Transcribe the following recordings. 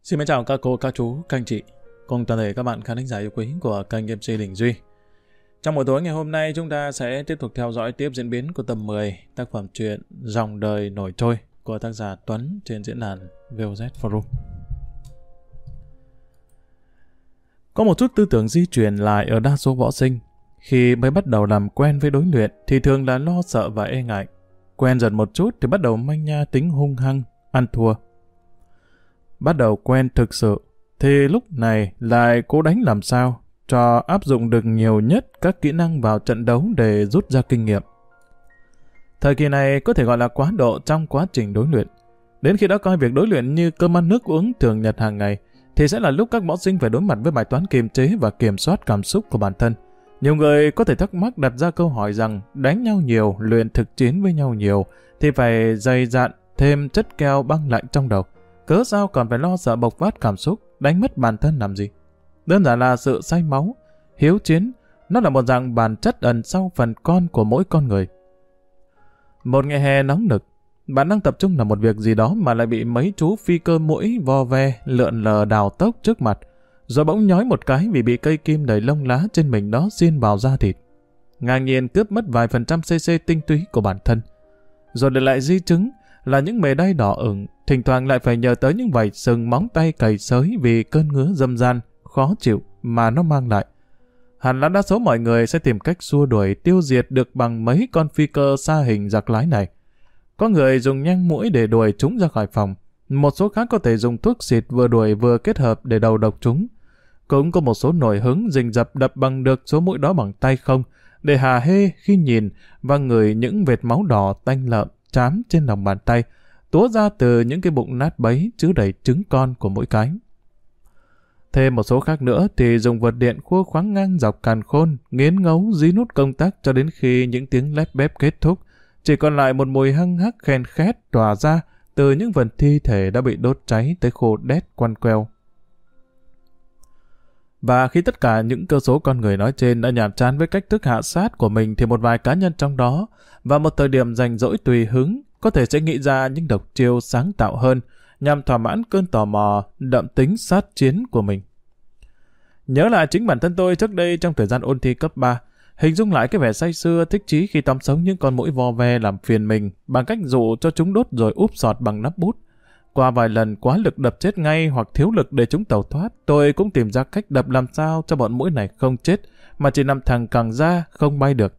Xin mến chào các cô, các chú, các anh chị cùng toàn thể các bạn khán thính giả yêu quý của kênh MC Đình Duy. Trong buổi tối ngày hôm nay chúng ta sẽ tiếp tục theo dõi tiếp diễn biến của tập 10 tác phẩm truyện Dòng đời nổi trôi của tác giả Tuấn trên diễn đàn VOZ Forum. Có một chút tư tưởng di truyền lại ở đa số võ sinh. Khi mới bắt đầu làm quen với đối luyện thì thường là lo sợ và e ngại. Quen dần một chút thì bắt đầu manh nha tính hung hăng, ăn thua. Bắt đầu quen thực sự thì lúc này lại cố đánh làm sao cho áp dụng được nhiều nhất các kỹ năng vào trận đấu để rút ra kinh nghiệm. Thời kỳ này có thể gọi là quá độ trong quá trình đối luyện. Đến khi đã coi việc đối luyện như cơm ăn nước uống thường nhật hàng ngày thì sẽ là lúc các võ sinh phải đối mặt với bài toán kiềm chế và kiểm soát cảm xúc của bản thân. Nhiều người có thể thắc mắc đặt ra câu hỏi rằng đánh nhau nhiều, luyện thực chiến với nhau nhiều thì phải dày dạn thêm chất keo băng lạnh trong đầu. Cớ sao còn phải lo sợ bộc phát cảm xúc, đánh mất bản thân làm gì? Đơn giản là sự say máu, hiếu chiến, nó là một dạng bản chất ẩn sau phần con của mỗi con người. Một ngày hè nóng nực, bạn đang tập trung làm một việc gì đó mà lại bị mấy chú phi cơ muỗi vo ve, lượn lờ đào tốc trước mặt, rồi bỗng nhói một cái vì bị cây kim đầy lông lá trên mình đó xiên vào da thịt. Ngang nhiên cướp mất vài phần trăm cc tinh túy của bản thân. Rồi để lại di chứng là những mề đay đỏ ửng, thỉnh thoảng lại phải nhờ tới những vảy sừng móng tay cày xới vì cơn ngứa dâm gian, khó chịu mà nó mang lại. Hẳn là đa số mọi người sẽ tìm cách xua đuổi tiêu diệt được bằng mấy con phi cơ xa hình giặc lái này. Có người dùng nhang muỗi để đuổi chúng ra khỏi phòng, một số khác có thể dùng thuốc xịt vừa đuổi vừa kết hợp để đầu độc chúng. Cũng có một số nổi hứng rình rập đập bằng được số mũi đó bằng tay không, để hà hê khi nhìn và ngửi những vệt máu đỏ tanh lợm chám trên lòng bàn tay, túa ra từ những cái bụng nát bấy chứa đầy trứng con của mỗi cái. Thêm một số khác nữa thì dùng vật điện khua khoáng ngang dọc càn khôn, nghiến ngấu dí nút công tắc cho đến khi những tiếng lép bép kết thúc, chỉ còn lại một mùi hăng hắc khen khét tỏa ra từ những phần thi thể đã bị đốt cháy tới khô đét quăn queo. Và khi tất cả những cơ số con người nói trên đã nhàm chán với cách thức hạ sát của mình thì một vài cá nhân trong đó và một thời điểm rảnh rỗi tùy hứng có thể sẽ nghĩ ra những độc chiêu sáng tạo hơn nhằm thỏa mãn cơn tò mò đậm tính sát chiến của mình. Nhớ lại chính bản thân tôi trước đây trong thời gian ôn thi cấp 3, hình dung lại cái vẻ say sưa thích chí khi tóm sống những con muỗi vo ve làm phiền mình bằng cách dụ cho chúng đốt rồi úp sọt bằng nắp bút. Qua vài lần quá lực đập chết ngay hoặc thiếu lực để chúng tẩu thoát, tôi cũng tìm ra cách đập làm sao cho bọn muỗi này không chết mà chỉ nằm thẳng cẳng ra không bay được.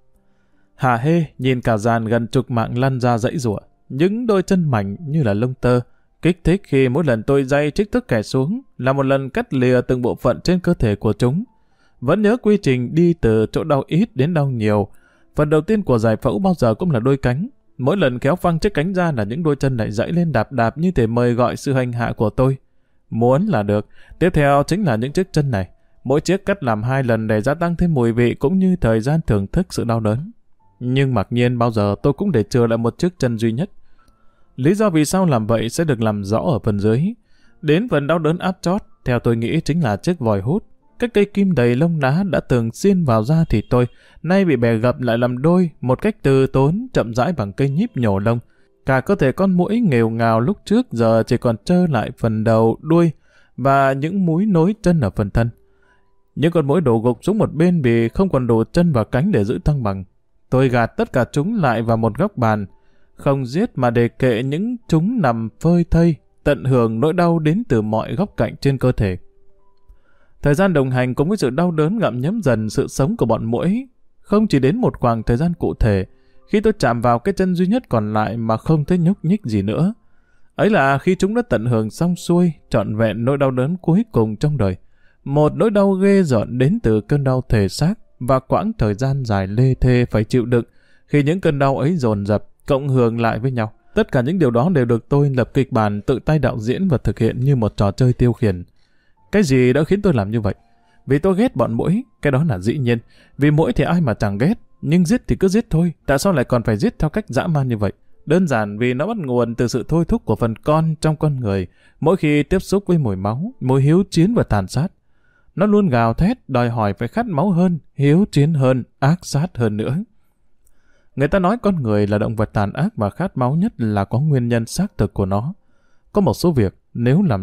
Hà hê nhìn cả dàn gần chục mạng lăn ra dãy giụa, những đôi chân mảnh như là lông tơ, kích thích khi mỗi lần tôi day trích thức kẻ xuống là một lần cắt lìa từng bộ phận trên cơ thể của chúng. Vẫn nhớ quy trình đi từ chỗ đau ít đến đau nhiều. Phần đầu tiên của giải phẫu bao giờ cũng là đôi cánh. Mỗi lần kéo phăng chiếc cánh ra là những đôi chân lại dãy lên đạp đạp như thể mời gọi sự hành hạ của tôi. Muốn là được, tiếp theo chính là những chiếc chân này. Mỗi chiếc cắt làm 2 lần để gia tăng thêm mùi vị cũng như thời gian thưởng thức sự đau đớn. Nhưng mặc nhiên bao giờ tôi cũng để chừa lại một chiếc chân duy nhất. Lý do vì sao làm vậy sẽ được làm rõ ở phần dưới. Đến phần đau đớn áp chót, theo tôi nghĩ chính là chiếc vòi hút. Các cây kim đầy lông lá đã từng xiên vào da thịt tôi, nay bị bẻ gập lại làm đôi, một cách từ tốn, chậm rãi bằng cây nhíp nhổ lông. Cả cơ thể con muỗi nghèo ngào lúc trước giờ chỉ còn trơ lại phần đầu, đuôi và những múi nối chân ở phần thân. Những con muỗi đổ gục xuống một bên vì không còn đủ chân và cánh để giữ thăng bằng. Tôi gạt tất cả chúng lại vào một góc bàn, không giết mà để kệ những chúng nằm phơi thây, tận hưởng nỗi đau đến từ mọi góc cạnh trên cơ thể. Thời gian đồng hành cùng với sự đau đớn gặm nhấm dần sự sống của bọn muỗi, không chỉ đến một khoảng thời gian cụ thể, khi tôi chạm vào cái chân duy nhất còn lại mà không thấy nhúc nhích gì nữa. Ấy là khi chúng đã tận hưởng xong xuôi, trọn vẹn nỗi đau đớn cuối cùng trong đời. Một nỗi đau ghê rợn đến từ cơn đau thể xác và quãng thời gian dài lê thê phải chịu đựng khi những cơn đau ấy dồn dập, cộng hưởng lại với nhau. Tất cả những điều đó đều được tôi lập kịch bản tự tay đạo diễn và thực hiện như một trò chơi tiêu khiển. Cái gì đã khiến tôi làm như vậy? Vì tôi ghét bọn muỗi, cái đó là dĩ nhiên. Vì muỗi thì ai mà chẳng ghét, nhưng giết thì cứ giết thôi, tại sao lại còn phải giết theo cách dã man như vậy? Đơn giản vì nó bắt nguồn từ sự thôi thúc của phần con trong con người mỗi khi tiếp xúc với mùi máu, mùi hiếu chiến và tàn sát. Nó luôn gào thét, đòi hỏi phải khát máu hơn, hiếu chiến hơn, ác sát hơn nữa. Người ta nói con người là động vật tàn ác và khát máu nhất là có nguyên nhân xác thực của nó. Có một số việc, nếu làm lâu,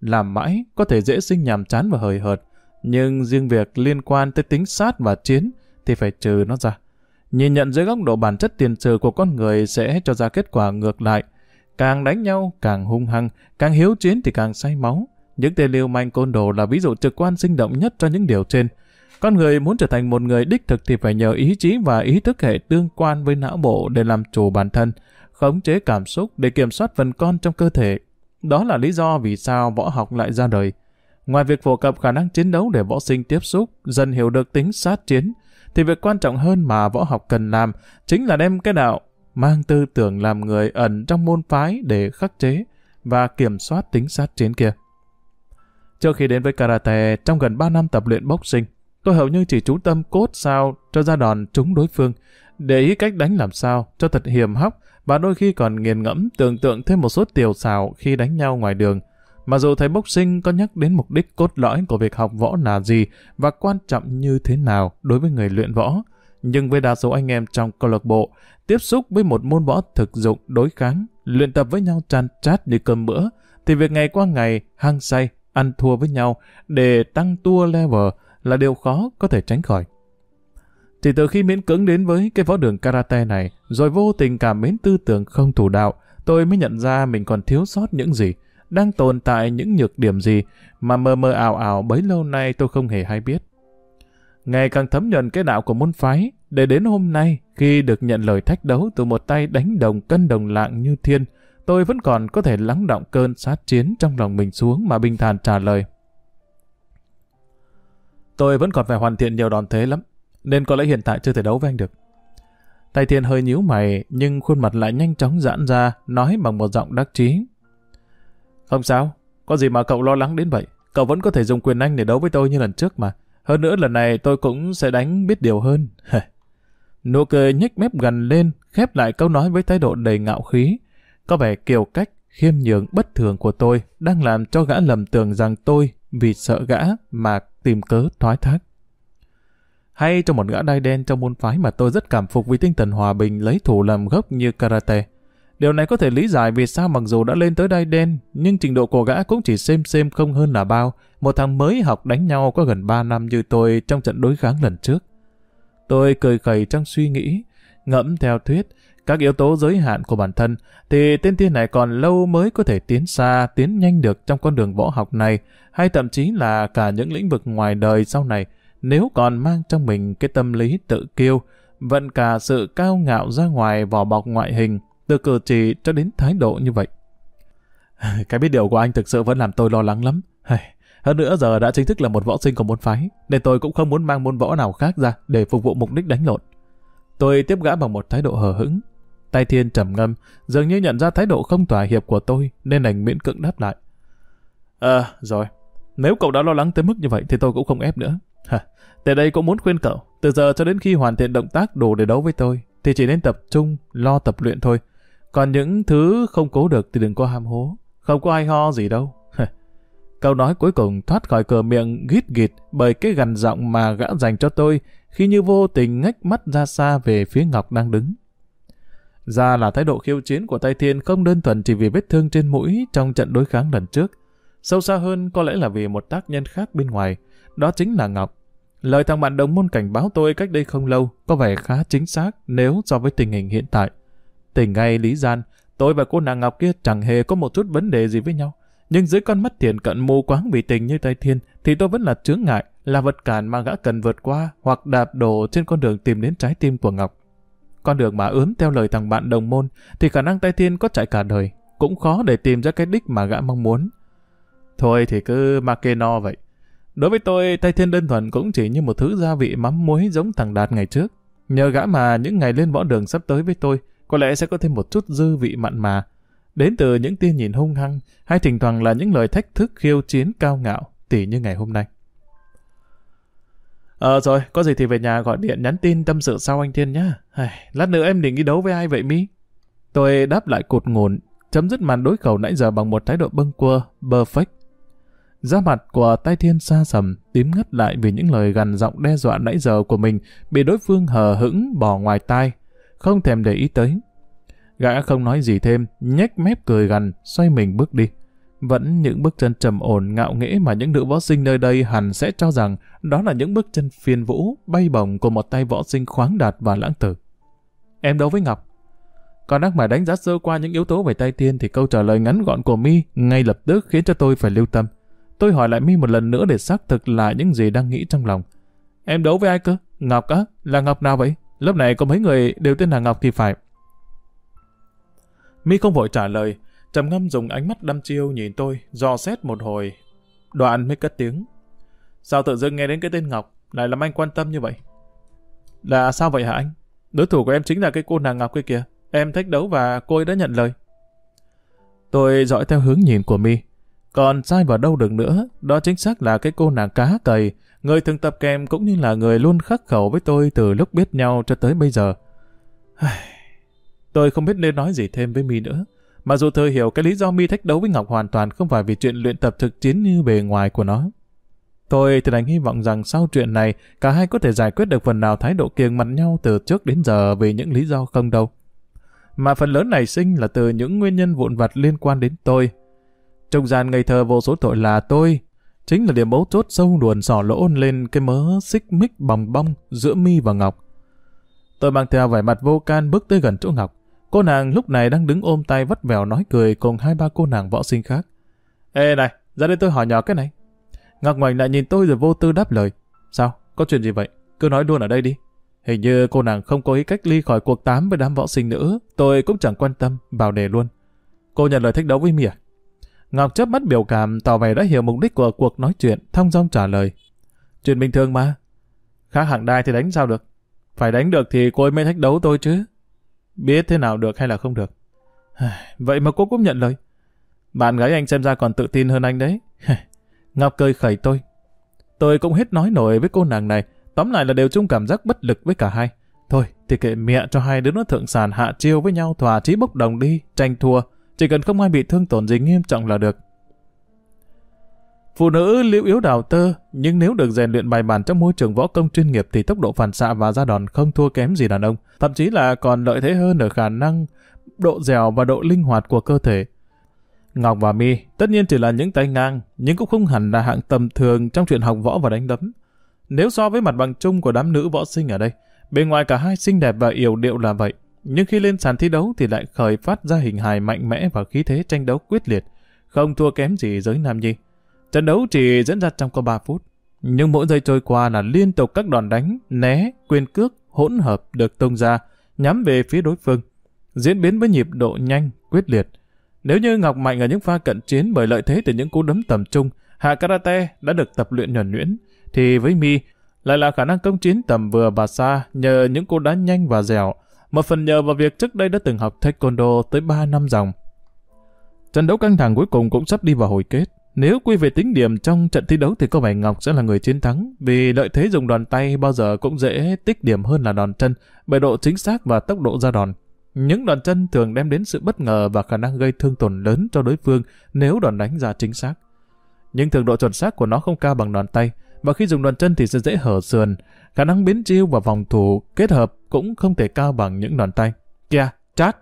làm mãi có thể dễ sinh nhàm chán và hời hợt, nhưng riêng việc liên quan tới tính sát và chiến thì phải trừ nó ra. Nhìn nhận dưới góc độ bản chất tiền sử của con người sẽ cho ra kết quả ngược lại. Càng đánh nhau càng hung hăng, càng hiếu chiến thì càng say máu. Những tên lưu manh côn đồ là ví dụ trực quan sinh động nhất cho những điều trên. Con người muốn trở thành một người đích thực thì phải nhờ ý chí và ý thức hệ tương quan với não bộ để làm chủ bản thân, khống chế cảm xúc để kiểm soát phần con trong cơ thể. Đó là lý do vì sao võ học lại ra đời. Ngoài việc phổ cập khả năng chiến đấu để võ sinh tiếp xúc, dần hiểu được tính sát chiến, thì việc quan trọng hơn mà võ học cần làm chính là đem cái đạo mang tư tưởng làm người ẩn trong môn phái để khắc chế và kiểm soát tính sát chiến kia. Trước khi đến với karate, trong gần 3 năm tập luyện boxing, tôi hầu như chỉ chú tâm cốt sao cho ra đòn trúng đối phương, để ý cách đánh làm sao cho thật hiểm hóc và đôi khi còn nghiền ngẫm tưởng tượng thêm một số tiểu xảo khi đánh nhau ngoài đường. Mà dù thầy boxing có nhắc đến mục đích cốt lõi của việc học võ là gì và quan trọng như thế nào đối với người luyện võ, nhưng với đa số anh em trong câu lạc bộ, tiếp xúc với một môn võ thực dụng đối kháng, luyện tập với nhau chan chát như cơm bữa, thì việc ngày qua ngày hăng say, ăn thua với nhau để tăng tua level là điều khó có thể tránh khỏi. Chỉ từ khi miễn cưỡng đến với cái võ đường karate này, rồi vô tình cảm mến tư tưởng không thủ đạo, tôi mới nhận ra mình còn thiếu sót những gì, đang tồn tại những nhược điểm gì mà mơ mơ ảo ảo bấy lâu nay tôi không hề hay biết. Ngày càng thấm nhuần cái đạo của môn phái, để đến hôm nay khi được nhận lời thách đấu từ một tay đánh đồng cân đồng lạng như Thiên, tôi vẫn còn có thể lắng đọng cơn sát chiến trong lòng mình xuống mà bình thản trả lời. Tôi vẫn còn phải hoàn thiện nhiều đòn thế lắm, nên có lẽ hiện tại chưa thể đấu với anh được. Tay Thiên hơi nhíu mày, nhưng khuôn mặt lại nhanh chóng giãn ra, nói bằng một giọng đắc chí. Không sao, có gì mà cậu lo lắng đến vậy. Cậu vẫn có thể dùng quyền Anh để đấu với tôi như lần trước mà. Hơn nữa lần này tôi cũng sẽ đánh biết điều hơn. Nụ cười nhếch mép gằn lên, khép lại câu nói với thái độ đầy ngạo khí. Có vẻ kiêu cách, khiêm nhường bất thường của tôi đang làm cho gã lầm tưởng rằng tôi vì sợ gã mà tìm cớ thoái thác. Hay cho một gã đai đen trong môn phái mà tôi rất cảm phục vì tinh thần hòa bình lấy thủ làm gốc như karate. Điều này có thể lý giải vì sao mặc dù đã lên tới đai đen, nhưng trình độ của gã cũng chỉ xem không hơn là bao. Một thằng mới học đánh nhau có gần 3 năm như tôi trong trận đối kháng lần trước. Tôi cười khẩy trong suy nghĩ, ngẫm theo thuyết, các yếu tố giới hạn của bản thân, thì tên Thiên này còn lâu mới có thể tiến xa, tiến nhanh được trong con đường võ học này, hay thậm chí là cả những lĩnh vực ngoài đời sau này, nếu còn mang trong mình cái tâm lý tự kiêu, vận cả sự cao ngạo ra ngoài vỏ bọc ngoại hình, từ cử chỉ cho đến thái độ như vậy. Cái biết điều của anh thực sự vẫn làm tôi lo lắng lắm. Hơn nữa giờ đã chính thức là một võ sinh của môn phái, nên tôi cũng không muốn mang môn võ nào khác ra để phục vụ mục đích đánh lộn. Tôi tiếp gã bằng một thái độ hờ hững. Tay Thiên trầm ngâm, dường như nhận ra thái độ không thỏa hiệp của tôi, nên đành miễn cưỡng đáp lại. Rồi, nếu cậu đã lo lắng tới mức như vậy thì tôi cũng không ép nữa. Tại đây cũng muốn khuyên cậu, từ giờ cho đến khi hoàn thiện động tác đủ để đấu với tôi, thì chỉ nên tập trung, lo tập luyện thôi. Còn những thứ không cố được thì đừng có ham hố, không có ai ho gì đâu. Câu nói cuối cùng thoát khỏi cửa miệng gít gịt bởi cái gằn giọng mà gã dành cho tôi khi như vô tình ngách mắt ra xa về phía Ngọc đang đứng. Ra là thái độ khiêu chiến của Tay Thiên không đơn thuần chỉ vì vết thương trên mũi trong trận đối kháng lần trước. Sâu xa hơn có lẽ là vì một tác nhân khác bên ngoài, đó chính là Ngọc. Lời thằng bạn đồng môn cảnh báo tôi cách đây không lâu có vẻ khá chính xác nếu so với tình hình hiện tại. Tình ngay lý gian, tôi và cô nàng Ngọc kia chẳng hề có một chút vấn đề gì với nhau. Nhưng dưới con mắt thiền cận mù quáng vì tình như Tay Thiên thì tôi vẫn là chướng ngại, là vật cản mà gã cần vượt qua hoặc đạp đổ trên con đường tìm đến trái tim của Ngọc. Con đường mà ướm theo lời thằng bạn đồng môn thì khả năng Tay Thiên có chạy cả đời cũng khó để tìm ra cái đích mà gã mong muốn. Thôi thì cứ mặc kệ no vậy. Đối với tôi, Tay Thiên đơn thuần cũng chỉ như một thứ gia vị mắm muối giống thằng Đạt ngày trước. Nhờ gã mà những ngày lên võ đường sắp tới với tôi có lẽ sẽ có thêm một chút dư vị mặn mà, đến từ những tia nhìn hung hăng hay thỉnh thoảng là những lời thách thức khiêu chiến cao ngạo, tỉ như ngày hôm nay. Rồi, có gì thì về nhà gọi điện nhắn tin tâm sự sau anh Thiên nhá. Lát nữa em định đi đấu với ai vậy Mi? Tôi đáp lại cụt ngủn, chấm dứt màn đối khẩu nãy giờ bằng một thái độ bâng quơ, perfect. Da mặt của Tay Thiên xa sầm, tím ngắt lại vì những lời gằn giọng đe dọa nãy giờ của mình bị đối phương hờ hững bỏ ngoài tai, không thèm để ý tới. Gã không nói gì thêm, nhếch mép cười gằn, xoay mình bước đi. Vẫn những bước chân trầm ổn ngạo nghễ mà những nữ võ sinh nơi đây hẳn sẽ cho rằng đó là những bước chân phiên vũ, bay bổng của một tay võ sinh khoáng đạt và lãng tử. Em đấu với Ngọc. Còn đang mải đánh giá sơ qua những yếu tố về tay tiên thì câu trả lời ngắn gọn của My ngay lập tức khiến cho tôi phải lưu tâm. Tôi hỏi lại My một lần nữa để xác thực lại những gì đang nghĩ trong lòng. Em đấu với ai cơ? Ngọc á? Là Ngọc nào vậy? Lớp này có mấy người đều tên là Ngọc thì phải. My không vội trả lời, trầm ngâm dùng ánh mắt đăm chiêu nhìn tôi, dò xét một hồi, đoạn mới cất tiếng. Sao tự dưng nghe đến cái tên Ngọc lại làm anh quan tâm như vậy? Là sao vậy hả anh? Đối thủ của em chính là cái cô nàng Ngọc kia kìa. Em thách đấu và cô ấy đã nhận lời. Tôi dõi theo hướng nhìn của My. Còn sai vào đâu được nữa, đó chính xác là cái cô nàng cá cầy, người thường tập kèm cũng như là người luôn khắc khẩu với tôi từ lúc biết nhau cho tới bây giờ. Tôi không biết nên nói gì thêm với My nữa. Mặc dù tôi hiểu cái lý do My thách đấu với Ngọc hoàn toàn không phải vì chuyện luyện tập thực chiến như bề ngoài của nó. Tôi thì đành hy vọng rằng sau chuyện này, cả hai có thể giải quyết được phần nào thái độ kiêng mặt nhau từ trước đến giờ vì những lý do không đâu. Mà phần lớn nảy sinh là từ những nguyên nhân vụn vặt liên quan đến tôi. Trung gian ngây thơ vô số tội là tôi, chính là điểm mấu chốt sâu luồn sỏ lỗ lên cái mớ xích mích bòng bong giữa My và Ngọc. Tôi mang theo vẻ mặt vô can bước tới gần chỗ Ngọc. Cô nàng lúc này đang đứng ôm tay vắt vẻo nói cười cùng 2-3 cô nàng võ sinh khác. Ê này, ra đây tôi hỏi nhỏ cái này. Ngọc ngoảnh lại nhìn tôi rồi vô tư đáp lời. Sao? Có chuyện gì vậy? Cứ nói luôn ở đây đi. Hình như cô nàng không có ý cách ly khỏi cuộc tám với đám võ sinh nữa. Tôi cũng chẳng quan tâm, vào đề luôn. Cô nhận lời thách đấu với My à? Ngọc chớp mắt biểu cảm tỏ vẻ đã hiểu mục đích của cuộc nói chuyện, thong dong trả lời. Chuyện bình thường mà. Khác hạng đai thì đánh sao được? Phải đánh được thì cô ấy mới thách đấu tôi chứ. Biết thế nào được hay là không được. Vậy mà cô cũng nhận lời. Bạn gái anh xem ra còn tự tin hơn anh đấy. Ngọc cười khẩy tôi. Tôi cũng hết nói nổi với cô nàng này. Tóm lại là đều chung cảm giác bất lực với cả hai. Thôi thì kệ mẹ cho hai đứa nó thượng sàn hạ chiêu với nhau, thỏa chí bốc đồng đi, tranh thua. Chỉ cần không ai bị thương tổn gì nghiêm trọng là được. Phụ nữ liễu yếu đào tơ, nhưng nếu được rèn luyện bài bản trong môi trường võ công chuyên nghiệp thì tốc độ phản xạ và ra đòn không thua kém gì đàn ông, thậm chí là còn lợi thế hơn ở khả năng, độ dẻo và độ linh hoạt của cơ thể. Ngọc và My tất nhiên chỉ là những tay ngang, nhưng cũng không hẳn là hạng tầm thường trong chuyện học võ và đánh đấm. Nếu so với mặt bằng chung của đám nữ võ sinh ở đây, bề ngoài cả hai xinh đẹp và yểu điệu là vậy, nhưng khi lên sàn thi đấu thì lại khởi phát ra hình hài mạnh mẽ và khí thế tranh đấu quyết liệt, không thua kém gì giới nam nhi. Trận đấu chỉ diễn ra trong có 3 phút, nhưng mỗi giây trôi qua là liên tục các đòn đánh, né, quyền cước, hỗn hợp được tung ra, nhắm về phía đối phương, diễn biến với nhịp độ nhanh, quyết liệt. Nếu như Ngọc mạnh ở những pha cận chiến bởi lợi thế từ những cú đấm tầm trung, hạ karate đã được tập luyện nhuần nhuyễn, thì với My lại là khả năng công chiến tầm vừa và xa nhờ những cú đá nhanh và dẻo, một phần nhờ vào việc trước đây đã từng học taekwondo tới 3 năm dòng. Trận đấu căng thẳng cuối cùng cũng sắp đi vào hồi kết. Nếu quy về tính điểm trong trận thi đấu thì có vẻ Ngọc sẽ là người chiến thắng, vì lợi thế dùng đòn tay bao giờ cũng dễ tích điểm hơn là đòn chân bởi độ chính xác và tốc độ ra đòn. Những đòn chân thường đem đến sự bất ngờ và khả năng gây thương tổn lớn cho đối phương nếu đòn đánh ra chính xác. Nhưng cường độ chuẩn xác của nó không cao bằng đòn tay, và khi dùng đòn chân thì sẽ dễ hở sườn, khả năng biến chiêu và phòng thủ kết hợp cũng không thể cao bằng những đòn tay. Kìa, chát,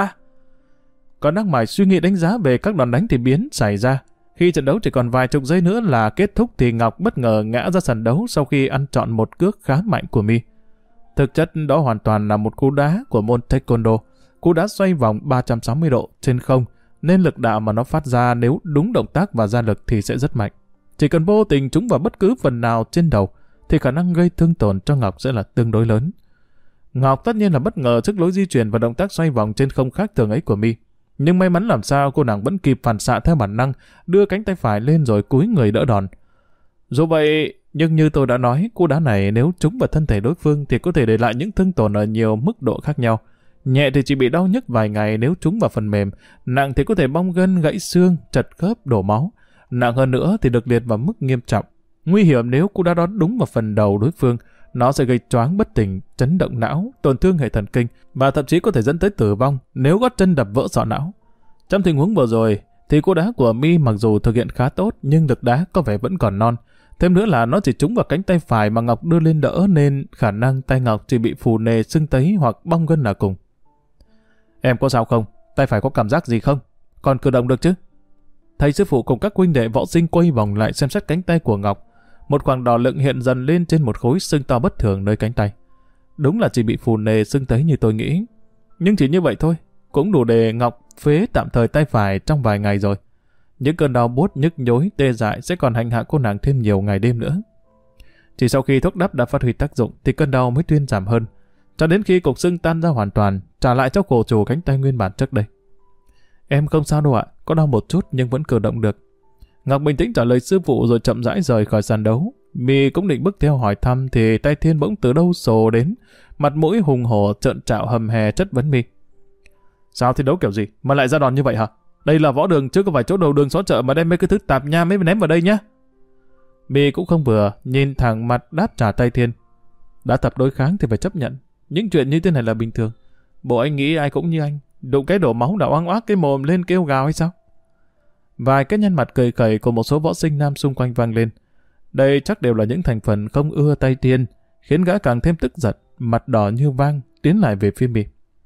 Còn đang mải suy nghĩ đánh giá về các đòn đánh thì biến xảy ra. Khi trận đấu chỉ còn vài chục giây nữa là kết thúc thì Ngọc bất ngờ ngã ra sàn đấu sau khi ăn trọn một cước khá mạnh của My. Thực chất đó hoàn toàn là một cú đá của môn taekwondo, cú đá xoay vòng 360 độ trên không, nên lực đạo mà nó phát ra nếu đúng động tác và ra lực thì sẽ rất mạnh. Chỉ cần vô tình trúng vào bất cứ phần nào trên đầu thì khả năng gây thương tổn cho Ngọc sẽ là tương đối lớn. Ngọc tất nhiên là bất ngờ trước lối di chuyển và động tác xoay vòng trên không khác thường ấy của My. Nhưng may mắn làm sao cô nàng vẫn kịp phản xạ theo bản năng, đưa cánh tay phải lên rồi cúi người đỡ đòn. Dù vậy, nhưng như tôi đã nói, cú đá này nếu trúng vào thân thể đối phương thì có thể để lại những thương tổn ở nhiều mức độ khác nhau. Nhẹ thì chỉ bị đau nhức vài ngày nếu trúng vào phần mềm, nặng thì có thể bong gân, gãy xương, trật khớp, đổ máu. Nặng hơn nữa thì được liệt vào mức nghiêm trọng. Nguy hiểm nếu cú đá đó đúng vào phần đầu đối phương, nó sẽ gây choáng bất tỉnh, chấn động não, tổn thương hệ thần kinh và thậm chí có thể dẫn tới tử vong nếu gót chân đập vỡ sọ não. Trong tình huống vừa rồi thì cú đá của My mặc dù thực hiện khá tốt nhưng lực đá có vẻ vẫn còn non. Thêm nữa là nó chỉ trúng vào cánh tay phải mà Ngọc đưa lên đỡ nên khả năng tay Ngọc chỉ bị phù nề, sưng tấy hoặc bong gân là cùng. Em có sao không? Tay phải có cảm giác gì không? Còn cử động được chứ? Thầy sư phụ cùng các huynh đệ võ sinh quay vòng lại xem xét cánh tay của Ngọc. Một khoảng đỏ lựng hiện dần lên trên một khối sưng to bất thường nơi cánh tay. Đúng là chỉ bị phù nề sưng tấy như tôi nghĩ. Nhưng chỉ như vậy thôi, cũng đủ để Ngọc phế tạm thời tay phải trong vài ngày rồi. Những cơn đau buốt nhức nhối tê dại sẽ còn hành hạ cô nàng thêm nhiều ngày đêm nữa. Chỉ sau khi thuốc đắp đã phát huy tác dụng thì cơn đau mới thuyên giảm hơn, cho đến khi cục sưng tan ra hoàn toàn, trả lại cho cô chủ cánh tay nguyên bản trước đây. Em không sao đâu ạ, có đau một chút nhưng vẫn cử động được. Ngọc bình tĩnh trả lời sư phụ rồi chậm rãi rời khỏi sàn đấu. My cũng định bước theo hỏi thăm thì tay Thiên bỗng từ đâu sồ đến, mặt mũi hùng hổ trợn trạo hầm hè chất vấn My. Sao thi đấu kiểu gì mà lại ra đòn như vậy hả? Đây là võ đường chứ không phải chỗ đầu đường xó chợ mà đem mấy cái thứ tạp nham mới ném vào đây nhá. My cũng không vừa, nhìn thẳng mặt đáp trả tay Thiên. Đã tập đối kháng thì phải chấp nhận. Những chuyện như thế này là bình thường. Bộ anh nghĩ ai cũng như anh, đụng cái đổ máu đã oang oác cái mồm lên kêu gào hay sao? Vài cái nhăn mặt cười khẩy của một số võ sinh nam xung quanh vang lên. Đây chắc đều là những thành phần không ưa tay Thiên, khiến gã càng thêm tức giận, mặt đỏ như vang, tiến lại về phía My.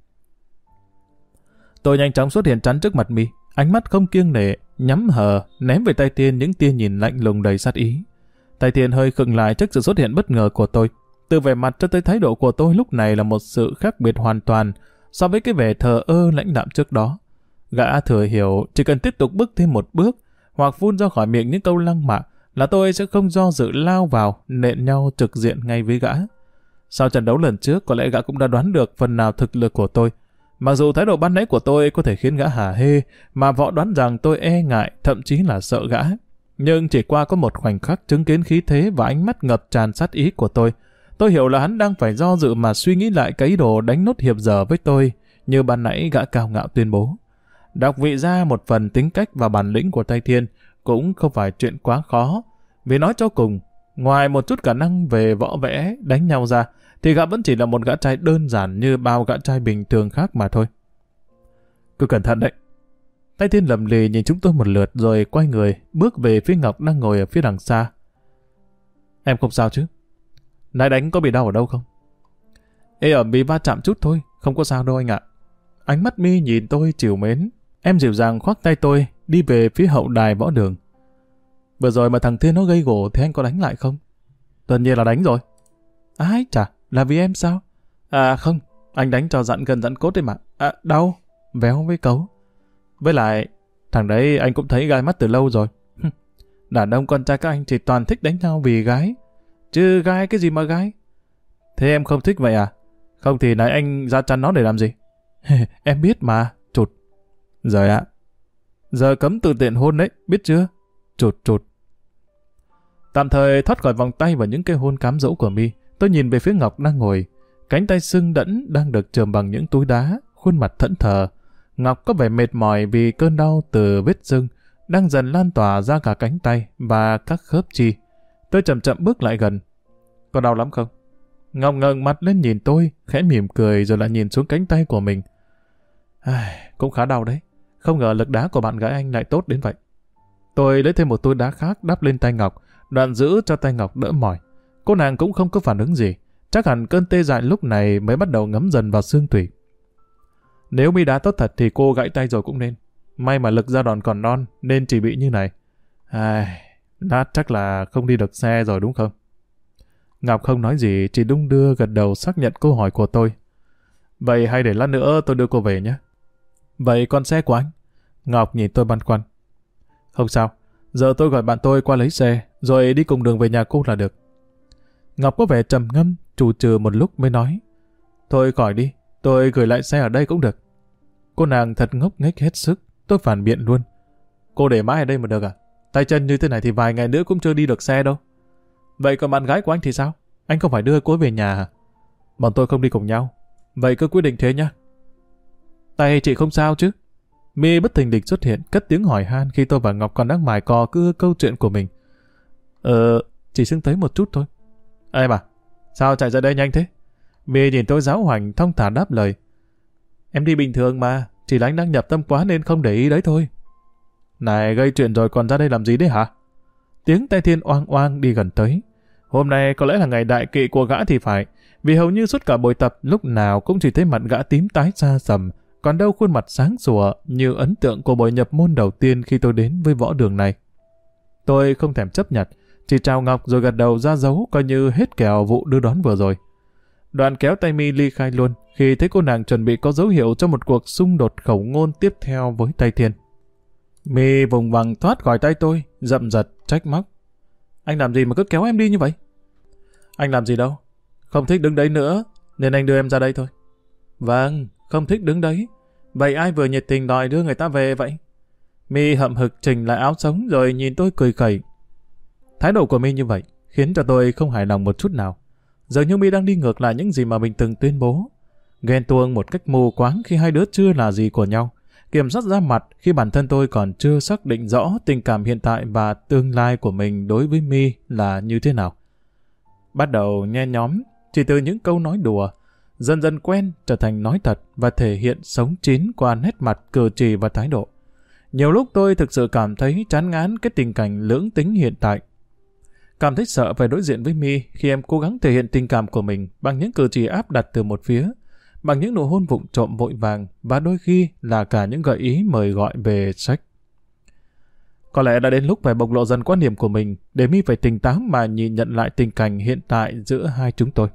Tôi nhanh chóng xuất hiện chắn trước mặt My, ánh mắt không kiêng nể, nhắm hờ, ném về tay Thiên những tia nhìn lạnh lùng đầy sát ý. Tay Thiên hơi khựng lại trước sự xuất hiện bất ngờ của tôi. Từ vẻ mặt cho tới thái độ của tôi lúc này là một sự khác biệt hoàn toàn so với cái vẻ thờ ơ lãnh đạm trước đó. Gã thừa hiểu chỉ cần tiếp tục bước thêm một bước hoặc phun ra khỏi miệng những câu lăng mạ là tôi sẽ không do dự lao vào nện nhau trực diện ngay với gã. Sau trận đấu lần trước có lẽ gã cũng đã đoán được phần nào thực lực của tôi. Mặc dù thái độ ban nãy của tôi có thể khiến gã hả hê, mà võ đoán rằng tôi e ngại, thậm chí là sợ gã. Nhưng chỉ qua có một khoảnh khắc chứng kiến khí thế và ánh mắt ngập tràn sát ý của tôi hiểu là hắn đang phải do dự mà suy nghĩ lại cái ý đồ đánh nốt hiệp giờ với tôi, như ban nãy gã cao ngạo tuyên bố. Đọc vị ra một phần tính cách và bản lĩnh của tay Thiên cũng không phải chuyện quá khó, vì nói cho cùng, ngoài một chút khả năng về võ vẽ đánh nhau ra, thì gã vẫn chỉ là một gã trai đơn giản như bao gã trai bình thường khác mà thôi. Cứ cẩn thận đấy. Tay Thiên lầm lì nhìn chúng tôi một lượt rồi quay người, bước về phía Ngọc đang ngồi ở phía đằng xa. Em không sao chứ? Nãy đánh có bị đau ở đâu không? Ê ẩm bị va chạm chút thôi, không có sao đâu anh ạ. Ánh mắt My nhìn tôi trìu mến, em dịu dàng khoác tay tôi, đi về phía hậu đài võ đường. Vừa rồi mà thằng Thiên nó gây gổ thì anh có đánh lại không? Tất nhiên là đánh rồi. Ái chà, là vì em sao? À không, anh đánh cho dặn gần dặn cốt đấy mà. À, đau, véo với cấu. Với lại, thằng đấy anh cũng thấy gai mắt từ lâu rồi. Đàn ông con trai các anh chỉ toàn thích đánh nhau vì gái. Chứ gái cái gì mà gái? Thế em không thích vậy à? Không thì nãy anh ra chăn nó để làm gì? Em biết mà, chụt. Rồi ạ. Giờ cấm tự tiện hôn đấy, biết chưa? Chụt chụt. Tạm thời thoát khỏi vòng tay và những cái hôn cám dỗ của My, tôi nhìn về phía Ngọc đang ngồi. Cánh tay sưng đẫm đang được chườm bằng những túi đá, khuôn mặt thẫn thờ. Ngọc có vẻ mệt mỏi vì cơn đau từ vết sưng đang dần lan tỏa ra cả cánh tay và các khớp chi. Tôi chậm chậm bước lại gần. Có đau lắm không? Ngọc ngẩng mặt lên nhìn tôi, khẽ mỉm cười rồi lại nhìn xuống cánh tay của mình. Cũng khá đau đấy. Không ngờ lực đá của bạn gái anh lại tốt đến vậy. Tôi lấy thêm một túi đá khác đắp lên tay Ngọc, đoạn giữ cho tay Ngọc đỡ mỏi. Cô nàng cũng không có phản ứng gì. Chắc hẳn cơn tê dại lúc này mới bắt đầu ngấm dần vào xương tủy. Nếu My đá tốt thật thì cô gãy tay rồi cũng nên. May mà lực ra đòn còn non nên chỉ bị như này. Lát chắc là không đi được xe rồi đúng không? Ngọc không nói gì, chỉ đung đưa gật đầu xác nhận câu hỏi của tôi. Vậy hay để lát nữa tôi đưa cô về nhé. Vậy còn xe của anh? Ngọc nhìn tôi băn khoăn. Không sao, giờ tôi gọi bạn tôi qua lấy xe, rồi đi cùng đường về nhà cô là được. Ngọc có vẻ trầm ngâm, trù trừ một lúc mới nói. Thôi khỏi đi, tôi gửi lại xe ở đây cũng được. Cô nàng thật ngốc nghếch hết sức, tôi phản biện luôn. Cô để mãi ở đây mà được à? Tay chân như thế này thì vài ngày nữa cũng chưa đi được xe đâu. Vậy còn bạn gái của anh thì sao? Anh không phải đưa cô ấy về nhà hả? Bọn tôi không đi cùng nhau. Vậy cứ quyết định thế nhá. Tay chị không sao chứ? My bất thình lình xuất hiện, cất tiếng hỏi han khi tôi và Ngọc còn đang mải cò cứ câu chuyện của mình. Chỉ sưng tới một chút thôi. Em à, sao chạy ra đây nhanh thế? My nhìn tôi giáo hoành thong thả đáp lời. Em đi bình thường mà, chỉ là anh đang nhập tâm quá nên không để ý đấy thôi. Này, gây chuyện rồi còn ra đây làm gì đấy hả? Tiếng tay Thiên oang oang đi gần tới. Hôm nay có lẽ là ngày đại kỵ của gã thì phải, vì hầu như suốt cả buổi tập lúc nào cũng chỉ thấy mặt gã tím tái xa sầm, còn đâu khuôn mặt sáng sủa như ấn tượng của buổi nhập môn đầu tiên khi tôi đến với võ đường này. Tôi không thèm chấp nhận, chỉ chào Ngọc rồi gật đầu ra dấu coi như hết kèo vụ đưa đón vừa rồi. Đoạn kéo tay My ly khai luôn khi thấy cô nàng chuẩn bị có dấu hiệu cho một cuộc xung đột khẩu ngôn tiếp theo với tay Thiên. My vùng vằng thoát khỏi tay tôi, dậm dật trách móc. Anh làm gì mà cứ kéo em đi như vậy? Anh làm gì đâu, không thích đứng đấy nữa nên anh đưa em ra đây thôi. Vâng, không thích đứng đấy. Vậy ai vừa nhiệt tình đòi đưa người ta về vậy? My hậm hực chỉnh lại áo sống rồi nhìn tôi cười khẩy. Thái độ của My như vậy khiến cho tôi không hài lòng một chút nào. Giờ như My đang đi ngược lại những gì mà mình từng tuyên bố. Ghen tuông một cách mù quáng khi hai đứa chưa là gì của nhau. Kiểm soát ra mặt khi bản thân tôi còn chưa xác định rõ tình cảm hiện tại và tương lai của mình đối với My là như thế nào. Bắt đầu nhe nhóm, chỉ từ những câu nói đùa, dần dần quen trở thành nói thật và thể hiện sống chín qua nét mặt, cử chỉ và thái độ. Nhiều lúc tôi thực sự cảm thấy chán ngán cái tình cảnh lưỡng tính hiện tại. Cảm thấy sợ phải đối diện với My khi em cố gắng thể hiện tình cảm của mình bằng những cử chỉ áp đặt từ một phía, bằng những nụ hôn vụng trộm vội vàng và đôi khi là cả những gợi ý mời gọi về sex. Có lẽ đã đến lúc phải bộc lộ dần quan điểm của mình để My phải tỉnh táo mà nhìn nhận lại tình cảnh hiện tại giữa hai chúng tôi.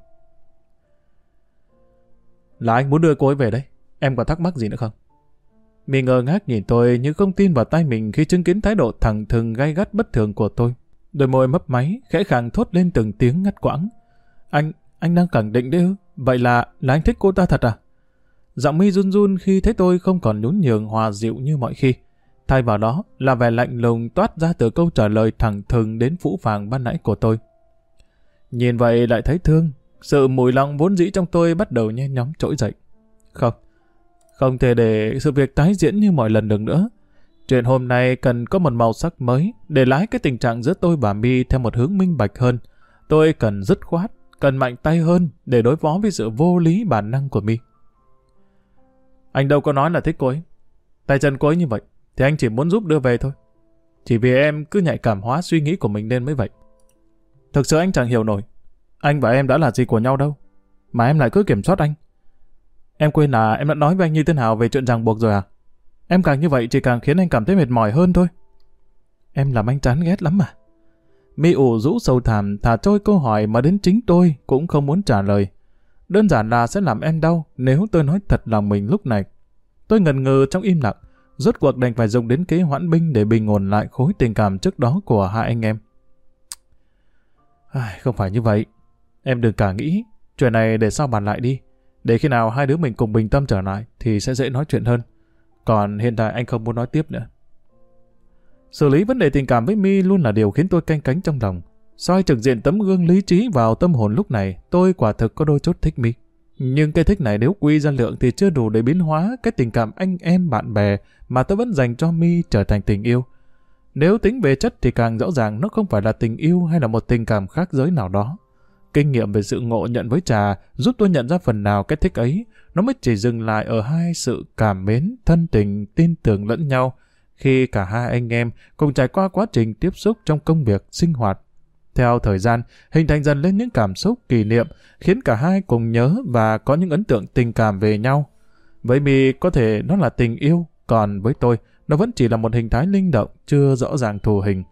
Là anh muốn đưa cô ấy về đấy, em còn thắc mắc gì nữa không? My ngơ ngác nhìn tôi như không tin vào tai mình khi chứng kiến thái độ thẳng thừng gay gắt bất thường của tôi. Đôi môi mấp máy, khẽ khàng thốt lên từng tiếng ngắt quãng. Anh đang khẳng định đấy ư? Vậy là anh thích cô ta thật à? Giọng My run run khi thấy tôi không còn nhún nhường hòa dịu như mọi khi. Thay vào đó là vẻ lạnh lùng toát ra từ câu trả lời thẳng thừng đến phũ phàng ban nãy của tôi. Nhìn vậy lại thấy thương, sự mùi lòng vốn dĩ trong tôi bắt đầu nhen nhóm trỗi dậy. Không thể để sự việc tái diễn như mọi lần được nữa. Chuyện hôm nay cần có một màu sắc mới để lái cái tình trạng giữa tôi và My theo một hướng minh bạch hơn. Tôi cần dứt khoát, cần mạnh tay hơn để đối phó với sự vô lý bản năng của My. Anh đâu có nói là thích cô ấy. Tay chân cô ấy như vậy thì anh chỉ muốn giúp đưa về thôi. Chỉ vì em cứ nhạy cảm hóa suy nghĩ của mình nên mới vậy. Thực sự anh chẳng hiểu nổi. Anh và em đã là gì của nhau đâu mà em lại cứ kiểm soát anh. Em quên là em đã nói với anh như thế nào về chuyện ràng buộc rồi à? Em càng như vậy chỉ càng khiến anh cảm thấy mệt mỏi hơn thôi. Em làm anh chán ghét lắm mà. My ủ rũ sâu thẳm thả trôi câu hỏi mà đến chính tôi cũng không muốn trả lời. Đơn giản là sẽ làm em đau nếu tôi nói thật lòng mình lúc này. Tôi ngần ngừ trong im lặng, rốt cuộc đành phải dùng đến kế hoãn binh để bình ổn lại khối tình cảm trước đó của hai anh em. Không phải như vậy. Em đừng cả nghĩ, chuyện này để sau bàn lại đi. Để khi nào hai đứa mình cùng bình tâm trở lại thì sẽ dễ nói chuyện hơn. Còn hiện tại anh không muốn nói tiếp nữa. Xử lý vấn đề tình cảm với My luôn là điều khiến tôi canh cánh trong lòng. Soi trực diện tấm gương lý trí vào tâm hồn lúc này, tôi quả thực có đôi chút thích My. Nhưng cái thích này nếu quy ra lượng thì chưa đủ để biến hóa cái tình cảm anh em bạn bè mà tôi vẫn dành cho My trở thành tình yêu. Nếu tính về chất thì càng rõ ràng nó không phải là tình yêu hay là một tình cảm khác giới nào đó. Kinh nghiệm về sự ngộ nhận với Trà giúp tôi nhận ra phần nào cái thích ấy, nó mới chỉ dừng lại ở hai sự cảm mến, thân tình, tin tưởng lẫn nhau khi cả hai anh em cùng trải qua quá trình tiếp xúc trong công việc, sinh hoạt. Theo thời gian, hình thành dần lên những cảm xúc, kỷ niệm, khiến cả hai cùng nhớ và có những ấn tượng tình cảm về nhau. Với My có thể nó là tình yêu, còn với tôi, nó vẫn chỉ là một hình thái linh động, chưa rõ ràng thù hình.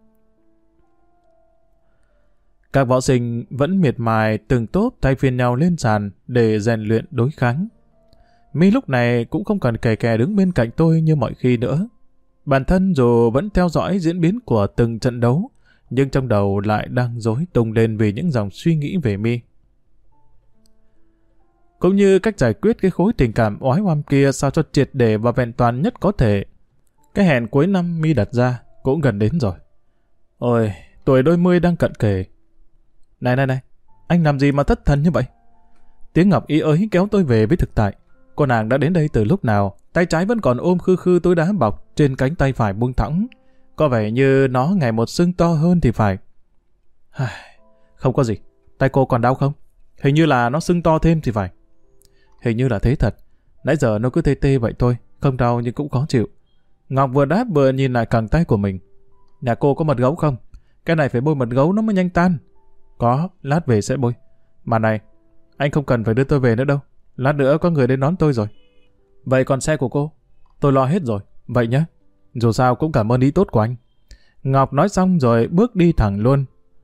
Các võ sinh vẫn miệt mài từng tốp thay phiên nhau lên sàn để rèn luyện đối kháng. My lúc này cũng không còn kè kè đứng bên cạnh tôi như mọi khi nữa. Bản thân dù vẫn theo dõi diễn biến của từng trận đấu, nhưng trong đầu lại đang rối tung lên vì những dòng suy nghĩ về My. Cũng như cách giải quyết cái khối tình cảm oái oăm kia sao cho triệt để và vẹn toàn nhất có thể. Cái hẹn cuối năm My đặt ra cũng gần đến rồi. Ôi, tuổi đôi mươi đang cận kề. Này, anh làm gì mà thất thần như vậy? Tiếng Ngọc ý ới kéo tôi về với thực tại. Cô nàng đã đến đây từ lúc nào, tay trái vẫn còn ôm khư khư túi đá bọc, trên cánh tay phải buông thõng. Có vẻ như nó ngày một sưng to hơn thì phải. Không có gì, tay cô còn đau không? Hình như là nó sưng to thêm thì phải. Hình như là thế thật, nãy giờ nó cứ tê tê vậy thôi, không đau nhưng cũng khó chịu. Ngọc vừa đáp vừa nhìn lại cẳng tay của mình. Nhà cô có mật gấu không? Cái này phải bôi mật gấu nó mới nhanh tan. Có, lát về sẽ bôi. Mà này, anh không cần phải đưa tôi về nữa đâu. Lát nữa có người đến đón tôi rồi. Vậy còn xe của cô? Tôi lo hết rồi. Vậy nhé. Dù sao cũng cảm ơn ý tốt của anh. Ngọc nói xong rồi bước đi thẳng luôn.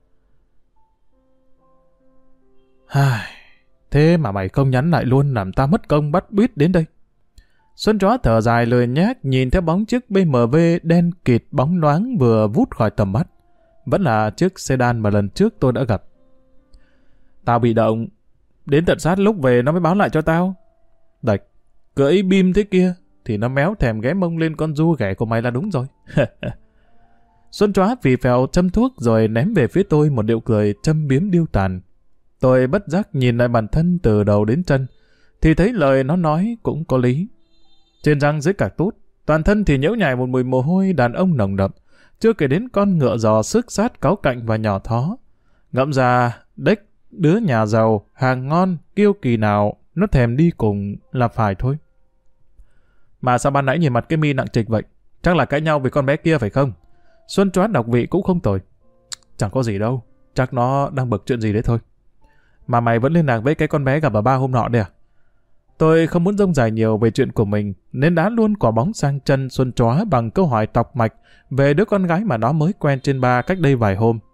Thế mà mày không nhắn lại luôn làm tao mất công bắt buýt đến đây. Xuân Chó thở dài lười nhác nhìn theo bóng chiếc BMW đen kịt bóng loáng vừa vút khỏi tầm mắt. Vẫn là chiếc sedan mà lần trước tôi đã gặp. Tao bị động. Đến tận sát lúc về nó mới báo lại cho tao. Đạch, cưỡi bim thế kia thì nó méo thèm ghé mông lên con du ghẻ của mày là đúng rồi. Xuân Chó phì phèo châm thuốc rồi ném về phía tôi một điệu cười châm biếm điêu tàn. Tôi bất giác nhìn lại bản thân từ đầu đến chân, thì thấy lời nó nói cũng có lý. Trên răng dưới cả tút, toàn thân thì nhễu nhại một mùi mồ hôi đàn ông nồng đậm, chưa kể đến con ngựa giò xước sát cáu cạnh và nhỏ thó. Ngẫm ra, đếch đứa nhà giàu, hàng ngon, kiêu kỳ nào, nó thèm đi cùng là phải thôi. Mà sao ban nãy nhìn mặt cái mi nặng trịch vậy? Chắc là cãi nhau vì con bé kia phải không? Xuân Chó đọc vị cũng không tồi. Chẳng có gì đâu, chắc nó đang bực chuyện gì đấy thôi. Mà mày vẫn liên lạc với cái con bé gặp ở bar hôm nọ đấy à? Tôi không muốn rông dài nhiều về chuyện của mình, nên đá luôn quả bóng sang chân Xuân Chó bằng câu hỏi tọc mạch về đứa con gái mà nó mới quen trên bar cách đây vài hôm.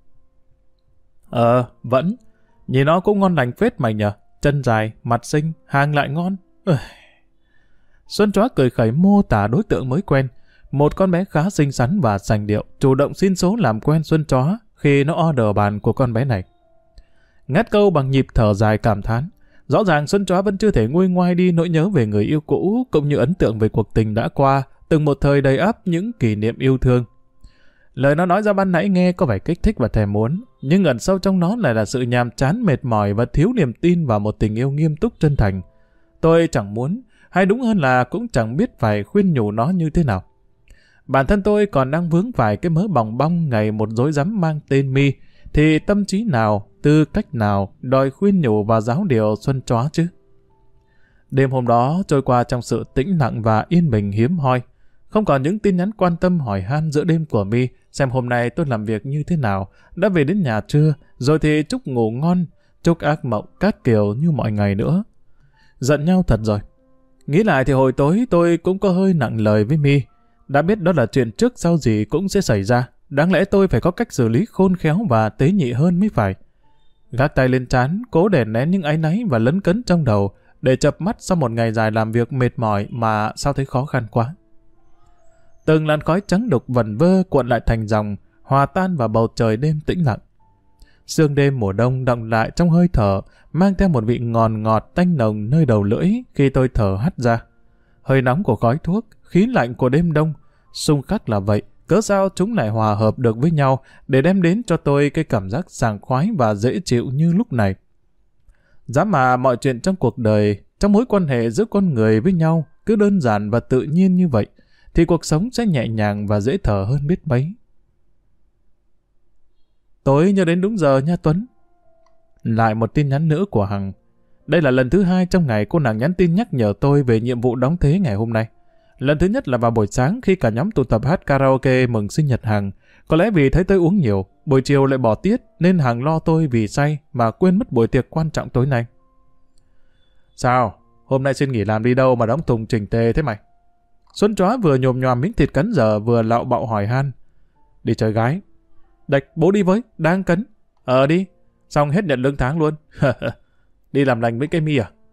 Vẫn. Nhìn nó cũng ngon lành phết mày nhờ. Chân dài, mặt xinh, hàng lại ngon. Xuân Chó cười khẩy mô tả đối tượng mới quen. Một con bé khá xinh xắn và sành điệu, chủ động xin số làm quen Xuân Chó khi nó order bàn của con bé này. Ngắt câu bằng nhịp thở dài cảm thán. Rõ ràng Xuân Chó vẫn chưa thể nguôi ngoai đi nỗi nhớ về người yêu cũ, cũng như ấn tượng về cuộc tình đã qua, từng một thời đầy ắp những kỷ niệm yêu thương. Lời nó nói ra ban nãy nghe có vẻ kích thích và thèm muốn, nhưng ẩn sâu trong nó lại là sự nhàm chán mệt mỏi và thiếu niềm tin vào một tình yêu nghiêm túc chân thành. Tôi chẳng muốn, hay đúng hơn là cũng chẳng biết phải khuyên nhủ nó như thế nào. Bản thân tôi còn đang vướng phải cái mớ bòng bong ngày một rối rắm mang tên Mi, thì tâm trí nào, tư cách nào đòi khuyên nhủ và giáo điều Xuân Chó chứ? Đêm hôm đó trôi qua trong sự tĩnh lặng và yên bình hiếm hoi. Không còn những tin nhắn quan tâm hỏi han giữa đêm của Mi, xem hôm nay tôi làm việc như thế nào, đã về đến nhà chưa, rồi thì chúc ngủ ngon, chúc ác mộng các kiểu như mọi ngày nữa. Giận nhau thật rồi. Nghĩ lại thì hồi tối tôi cũng có hơi nặng lời với Mi. Đã biết đó là chuyện trước sau gì cũng sẽ xảy ra. Đáng lẽ tôi phải có cách xử lý khôn khéo và tế nhị hơn mới phải. Gác tay lên trán, cố đè nén những áy náy và lấn cấn trong đầu, để chợp mắt sau một ngày dài làm việc mệt mỏi mà sao thấy khó khăn quá. Từng làn khói trắng đục vẩn vơ cuộn lại thành dòng, hòa tan vào bầu trời đêm tĩnh lặng. Sương đêm mùa đông đọng lại trong hơi thở, mang theo một vị ngọt ngọt tanh nồng nơi đầu lưỡi khi tôi thở hắt ra. Hơi nóng của khói thuốc, khí lạnh của đêm đông, xung khắc là vậy, cớ sao chúng lại hòa hợp được với nhau để đem đến cho tôi cái cảm giác sảng khoái và dễ chịu như lúc này. Giá mà mọi chuyện trong cuộc đời, trong mối quan hệ giữa con người với nhau cứ đơn giản và tự nhiên như vậy, thì cuộc sống sẽ nhẹ nhàng và dễ thở hơn biết mấy. Tối nhớ đến đúng giờ nha Tuấn. Lại một tin nhắn nữa của Hằng. Đây là lần thứ 2 trong ngày cô nàng nhắn tin nhắc nhở tôi về nhiệm vụ đóng thế ngày hôm nay. Lần thứ nhất là vào buổi sáng khi cả nhóm tụ tập hát karaoke mừng sinh nhật Hằng. Có lẽ vì thấy tôi uống nhiều, buổi chiều lại bỏ tiết nên Hằng lo tôi vì say mà quên mất buổi tiệc quan trọng tối nay. Sao? Hôm nay xin nghỉ làm đi đâu mà đóng thùng chỉnh tề thế mày? Xuân Chó vừa nhồm nhòm miếng thịt cắn dở vừa lạo bạo hỏi han. Đi chơi gái. Đạch, bố đi với, đang cấn. Đi, xong hết nhận lương tháng luôn. Đi làm lành với cây Mi à?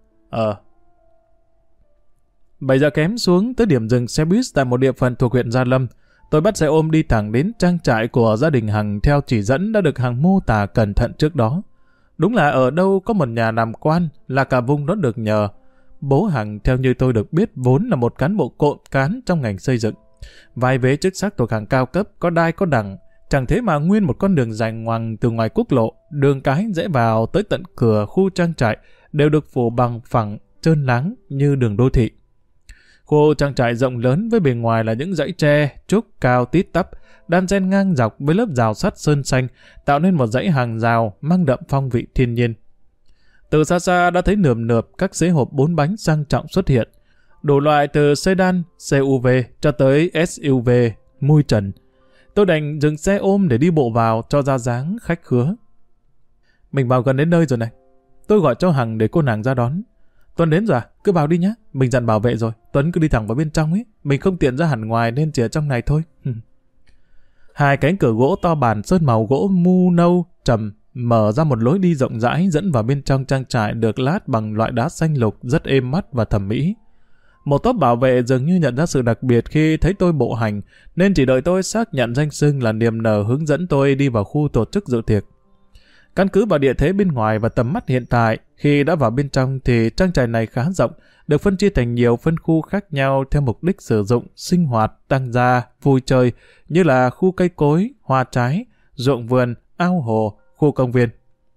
7 giờ kém xuống tới điểm dừng xe buýt tại một địa phận thuộc huyện Gia Lâm. Tôi bắt xe ôm đi thẳng đến trang trại của gia đình Hằng theo chỉ dẫn đã được Hằng mô tả cẩn thận trước đó. Đúng là ở đâu có một nhà làm quan là cả vùng đó được nhờ. Bố Hằng theo như tôi được biết vốn là một cán bộ cộm cán trong ngành xây dựng. Vai vế chức sắc thuộc hàng cao cấp, có đai có đẳng. Chẳng thế mà nguyên một con đường dài ngoằng từ ngoài quốc lộ, đường cái dễ vào tới tận cửa khu trang trại đều được phủ bằng phẳng, trơn láng như đường đô thị. Khu trang trại rộng lớn với bề ngoài là những dãy tre, trúc cao tít tắp, đan xen ngang dọc với lớp rào sắt sơn xanh, tạo nên một dãy hàng rào mang đậm phong vị thiên nhiên. Từ xa xa đã thấy nườm nượp các xế hộp 4 bánh sang trọng xuất hiện, đủ loại từ sedan, CUV cho tới SUV, mui trần. Tôi đành dừng xe ôm để đi bộ vào cho ra dáng khách khứa. Mình vào gần đến nơi rồi này. Tôi gọi cho Hằng để cô nàng ra đón. Tuấn đến rồi à? Cứ vào đi nhá. Mình dặn bảo vệ rồi. Tuấn cứ đi thẳng vào bên trong ấy. Mình không tiện ra hẳn ngoài nên chỉ ở trong này thôi. Hai cánh cửa gỗ to bản sơn màu gỗ mu nâu trầm mở ra một lối đi rộng rãi dẫn vào bên trong trang trại được lát bằng loại đá xanh lục rất êm mắt và thẩm mỹ. Một tốp bảo vệ dường như nhận ra sự đặc biệt khi thấy tôi bộ hành, nên chỉ đợi tôi xác nhận danh xưng là niềm nở hướng dẫn tôi đi vào khu tổ chức dự tiệc. Căn cứ vào địa thế bên ngoài và tầm mắt hiện tại, khi đã vào bên trong thì trang trại này khá rộng, được phân chia thành nhiều phân khu khác nhau theo mục đích sử dụng, sinh hoạt, tăng gia, vui chơi, như là khu cây cối, hoa trái, ruộng vườn, ao hồ, khu công viên.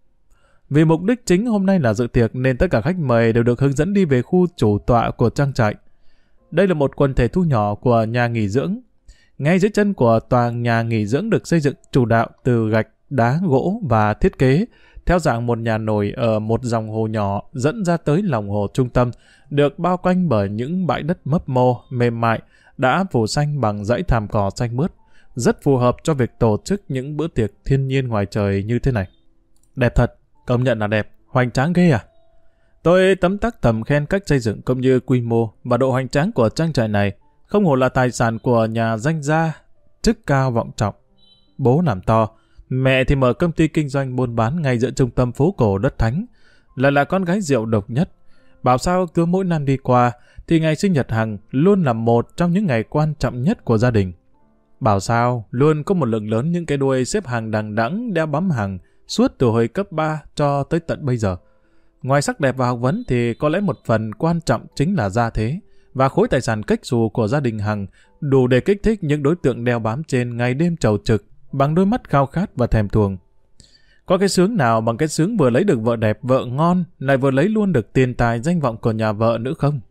Vì mục đích chính hôm nay là dự tiệc nên tất cả khách mời đều được hướng dẫn đi về khu chủ tọa của trang trại. Đây là một quần thể thu nhỏ của nhà nghỉ dưỡng. Ngay dưới chân của tòa nhà nghỉ dưỡng được xây dựng chủ đạo từ gạch, đá, gỗ và thiết kế theo dạng một nhà nổi ở một dòng hồ nhỏ dẫn ra tới lòng hồ trung tâm, được bao quanh bởi những bãi đất mấp mô, mềm mại, đã phủ xanh bằng dãy thảm cỏ xanh mướt, rất phù hợp cho việc tổ chức những bữa tiệc thiên nhiên ngoài trời như thế này. Đẹp thật, công nhận là đẹp, hoành tráng ghê à? Tôi tấm tắc thầm khen cách xây dựng cũng như quy mô và độ hoành tráng của trang trại này, không hổ là tài sản của nhà danh gia, chức cao vọng trọng. Bố làm to, mẹ thì mở công ty kinh doanh buôn bán ngay giữa trung tâm phố cổ đất thánh, lại là con gái rượu độc nhất. Bảo sao cứ mỗi năm đi qua thì ngày sinh nhật Hằng luôn là một trong những ngày quan trọng nhất của gia đình. Bảo sao luôn có một lượng lớn những cái đuôi xếp hàng đằng đẵng đeo bám Hằng suốt từ hồi cấp 3 cho tới tận bây giờ. Ngoài sắc đẹp và học vấn thì có lẽ một phần quan trọng chính là gia thế và khối tài sản cách xù của gia đình Hằng đủ để kích thích những đối tượng đeo bám trên ngày đêm trầu trực bằng đôi mắt khao khát và thèm thuồng. Có cái sướng nào bằng cái sướng vừa lấy được vợ đẹp, vợ ngon, lại vừa lấy luôn được tiền tài danh vọng của nhà vợ nữa không?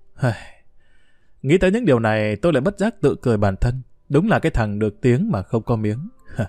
Nghĩ tới những điều này tôi lại bất giác tự cười bản thân. Đúng là cái thằng được tiếng mà không có miếng.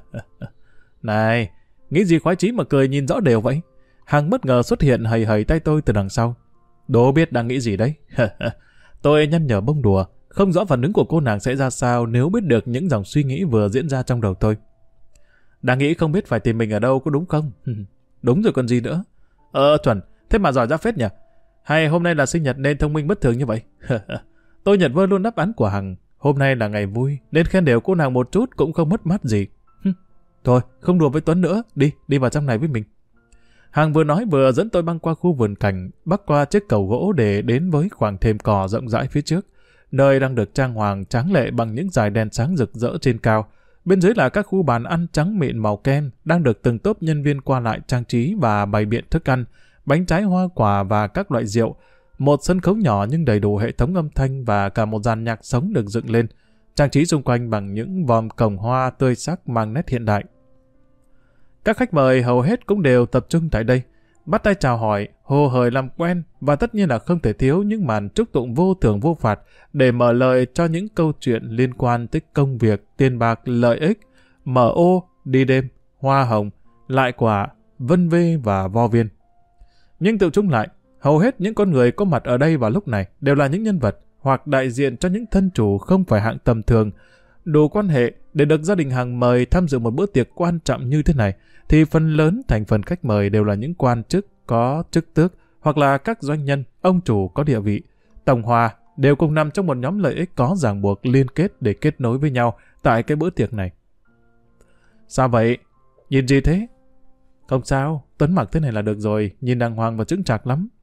Này, nghĩ gì khoái chí mà cười nhìn rõ đều vậy? Hằng bất ngờ xuất hiện hầy hầy tay tôi từ đằng sau. Đố biết đang nghĩ gì đấy? Tôi nhăn nhở bông đùa, không rõ phản ứng của cô nàng sẽ ra sao nếu biết được những dòng suy nghĩ vừa diễn ra trong đầu tôi. Đang nghĩ không biết phải tìm mình ở đâu có đúng không? Đúng rồi còn gì nữa. Chuẩn, thế mà giỏi ra phết nhỉ? Hay hôm nay là sinh nhật nên thông minh bất thường như vậy? Tôi nhận vơ luôn đáp án của Hằng. Hôm nay là ngày vui, nên khen đều cô nàng một chút cũng không mất mát gì. Thôi, không đùa với Tuấn nữa, đi vào trong này với mình. Hằng vừa nói vừa dẫn tôi băng qua khu vườn cảnh, bắc qua chiếc cầu gỗ để đến với khoảng thềm cỏ rộng rãi phía trước, nơi đang được trang hoàng tráng lệ bằng những dải đèn sáng rực rỡ trên cao. Bên dưới là các khu bàn ăn trắng mịn màu kem, đang được từng tốp nhân viên qua lại trang trí và bày biện thức ăn, bánh trái hoa quả và các loại rượu. Một sân khấu nhỏ nhưng đầy đủ hệ thống âm thanh và cả một dàn nhạc sống được dựng lên, trang trí xung quanh bằng những vòm cổng hoa tươi sắc mang nét hiện đại. Các khách mời hầu hết cũng đều tập trung tại đây, bắt tay chào hỏi, hồ hởi làm quen và tất nhiên là không thể thiếu những màn chúc tụng vô thưởng vô phạt để mở lời cho những câu chuyện liên quan tới công việc, tiền bạc, lợi ích, mở ô, đi đêm, hoa hồng, lại quả, vân vê và vo viên. Nhưng tự chung lại, hầu hết những con người có mặt ở đây vào lúc này đều là những nhân vật hoặc đại diện cho những thân chủ không phải hạng tầm thường. Đủ quan hệ để được gia đình Hằng mời tham dự một bữa tiệc quan trọng như thế này, thì phần lớn thành phần khách mời đều là những quan chức có chức tước hoặc là các doanh nhân, ông chủ có địa vị. Tổng hòa đều cùng nằm trong một nhóm lợi ích có ràng buộc liên kết để kết nối với nhau tại cái bữa tiệc này. Sao vậy? Nhìn gì thế? Không sao, Tuấn mặc thế này là được rồi, nhìn đàng hoàng và chững chạc lắm.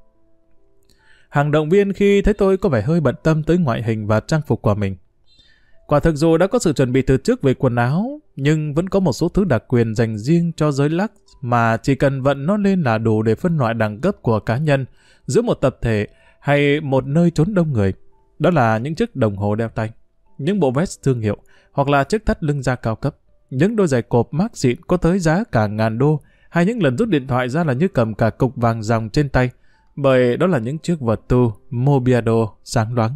Hằng động viên khi thấy tôi có vẻ hơi bận tâm tới ngoại hình và trang phục của mình. Quả thực dù đã có sự chuẩn bị từ trước về quần áo, nhưng vẫn có một số thứ đặc quyền dành riêng cho giới lắc mà chỉ cần vận nó lên là đủ để phân loại đẳng cấp của cá nhân giữa một tập thể hay một nơi trốn đông người. Đó là những chiếc đồng hồ đeo tay, những bộ vest thương hiệu hoặc là chiếc thắt lưng da cao cấp, những đôi giày cộp mác xịn có tới giá cả ngàn đô, hay những lần rút điện thoại ra là như cầm cả cục vàng ròng trên tay, bởi đó là những chiếc vật tu Mobiado sáng loáng.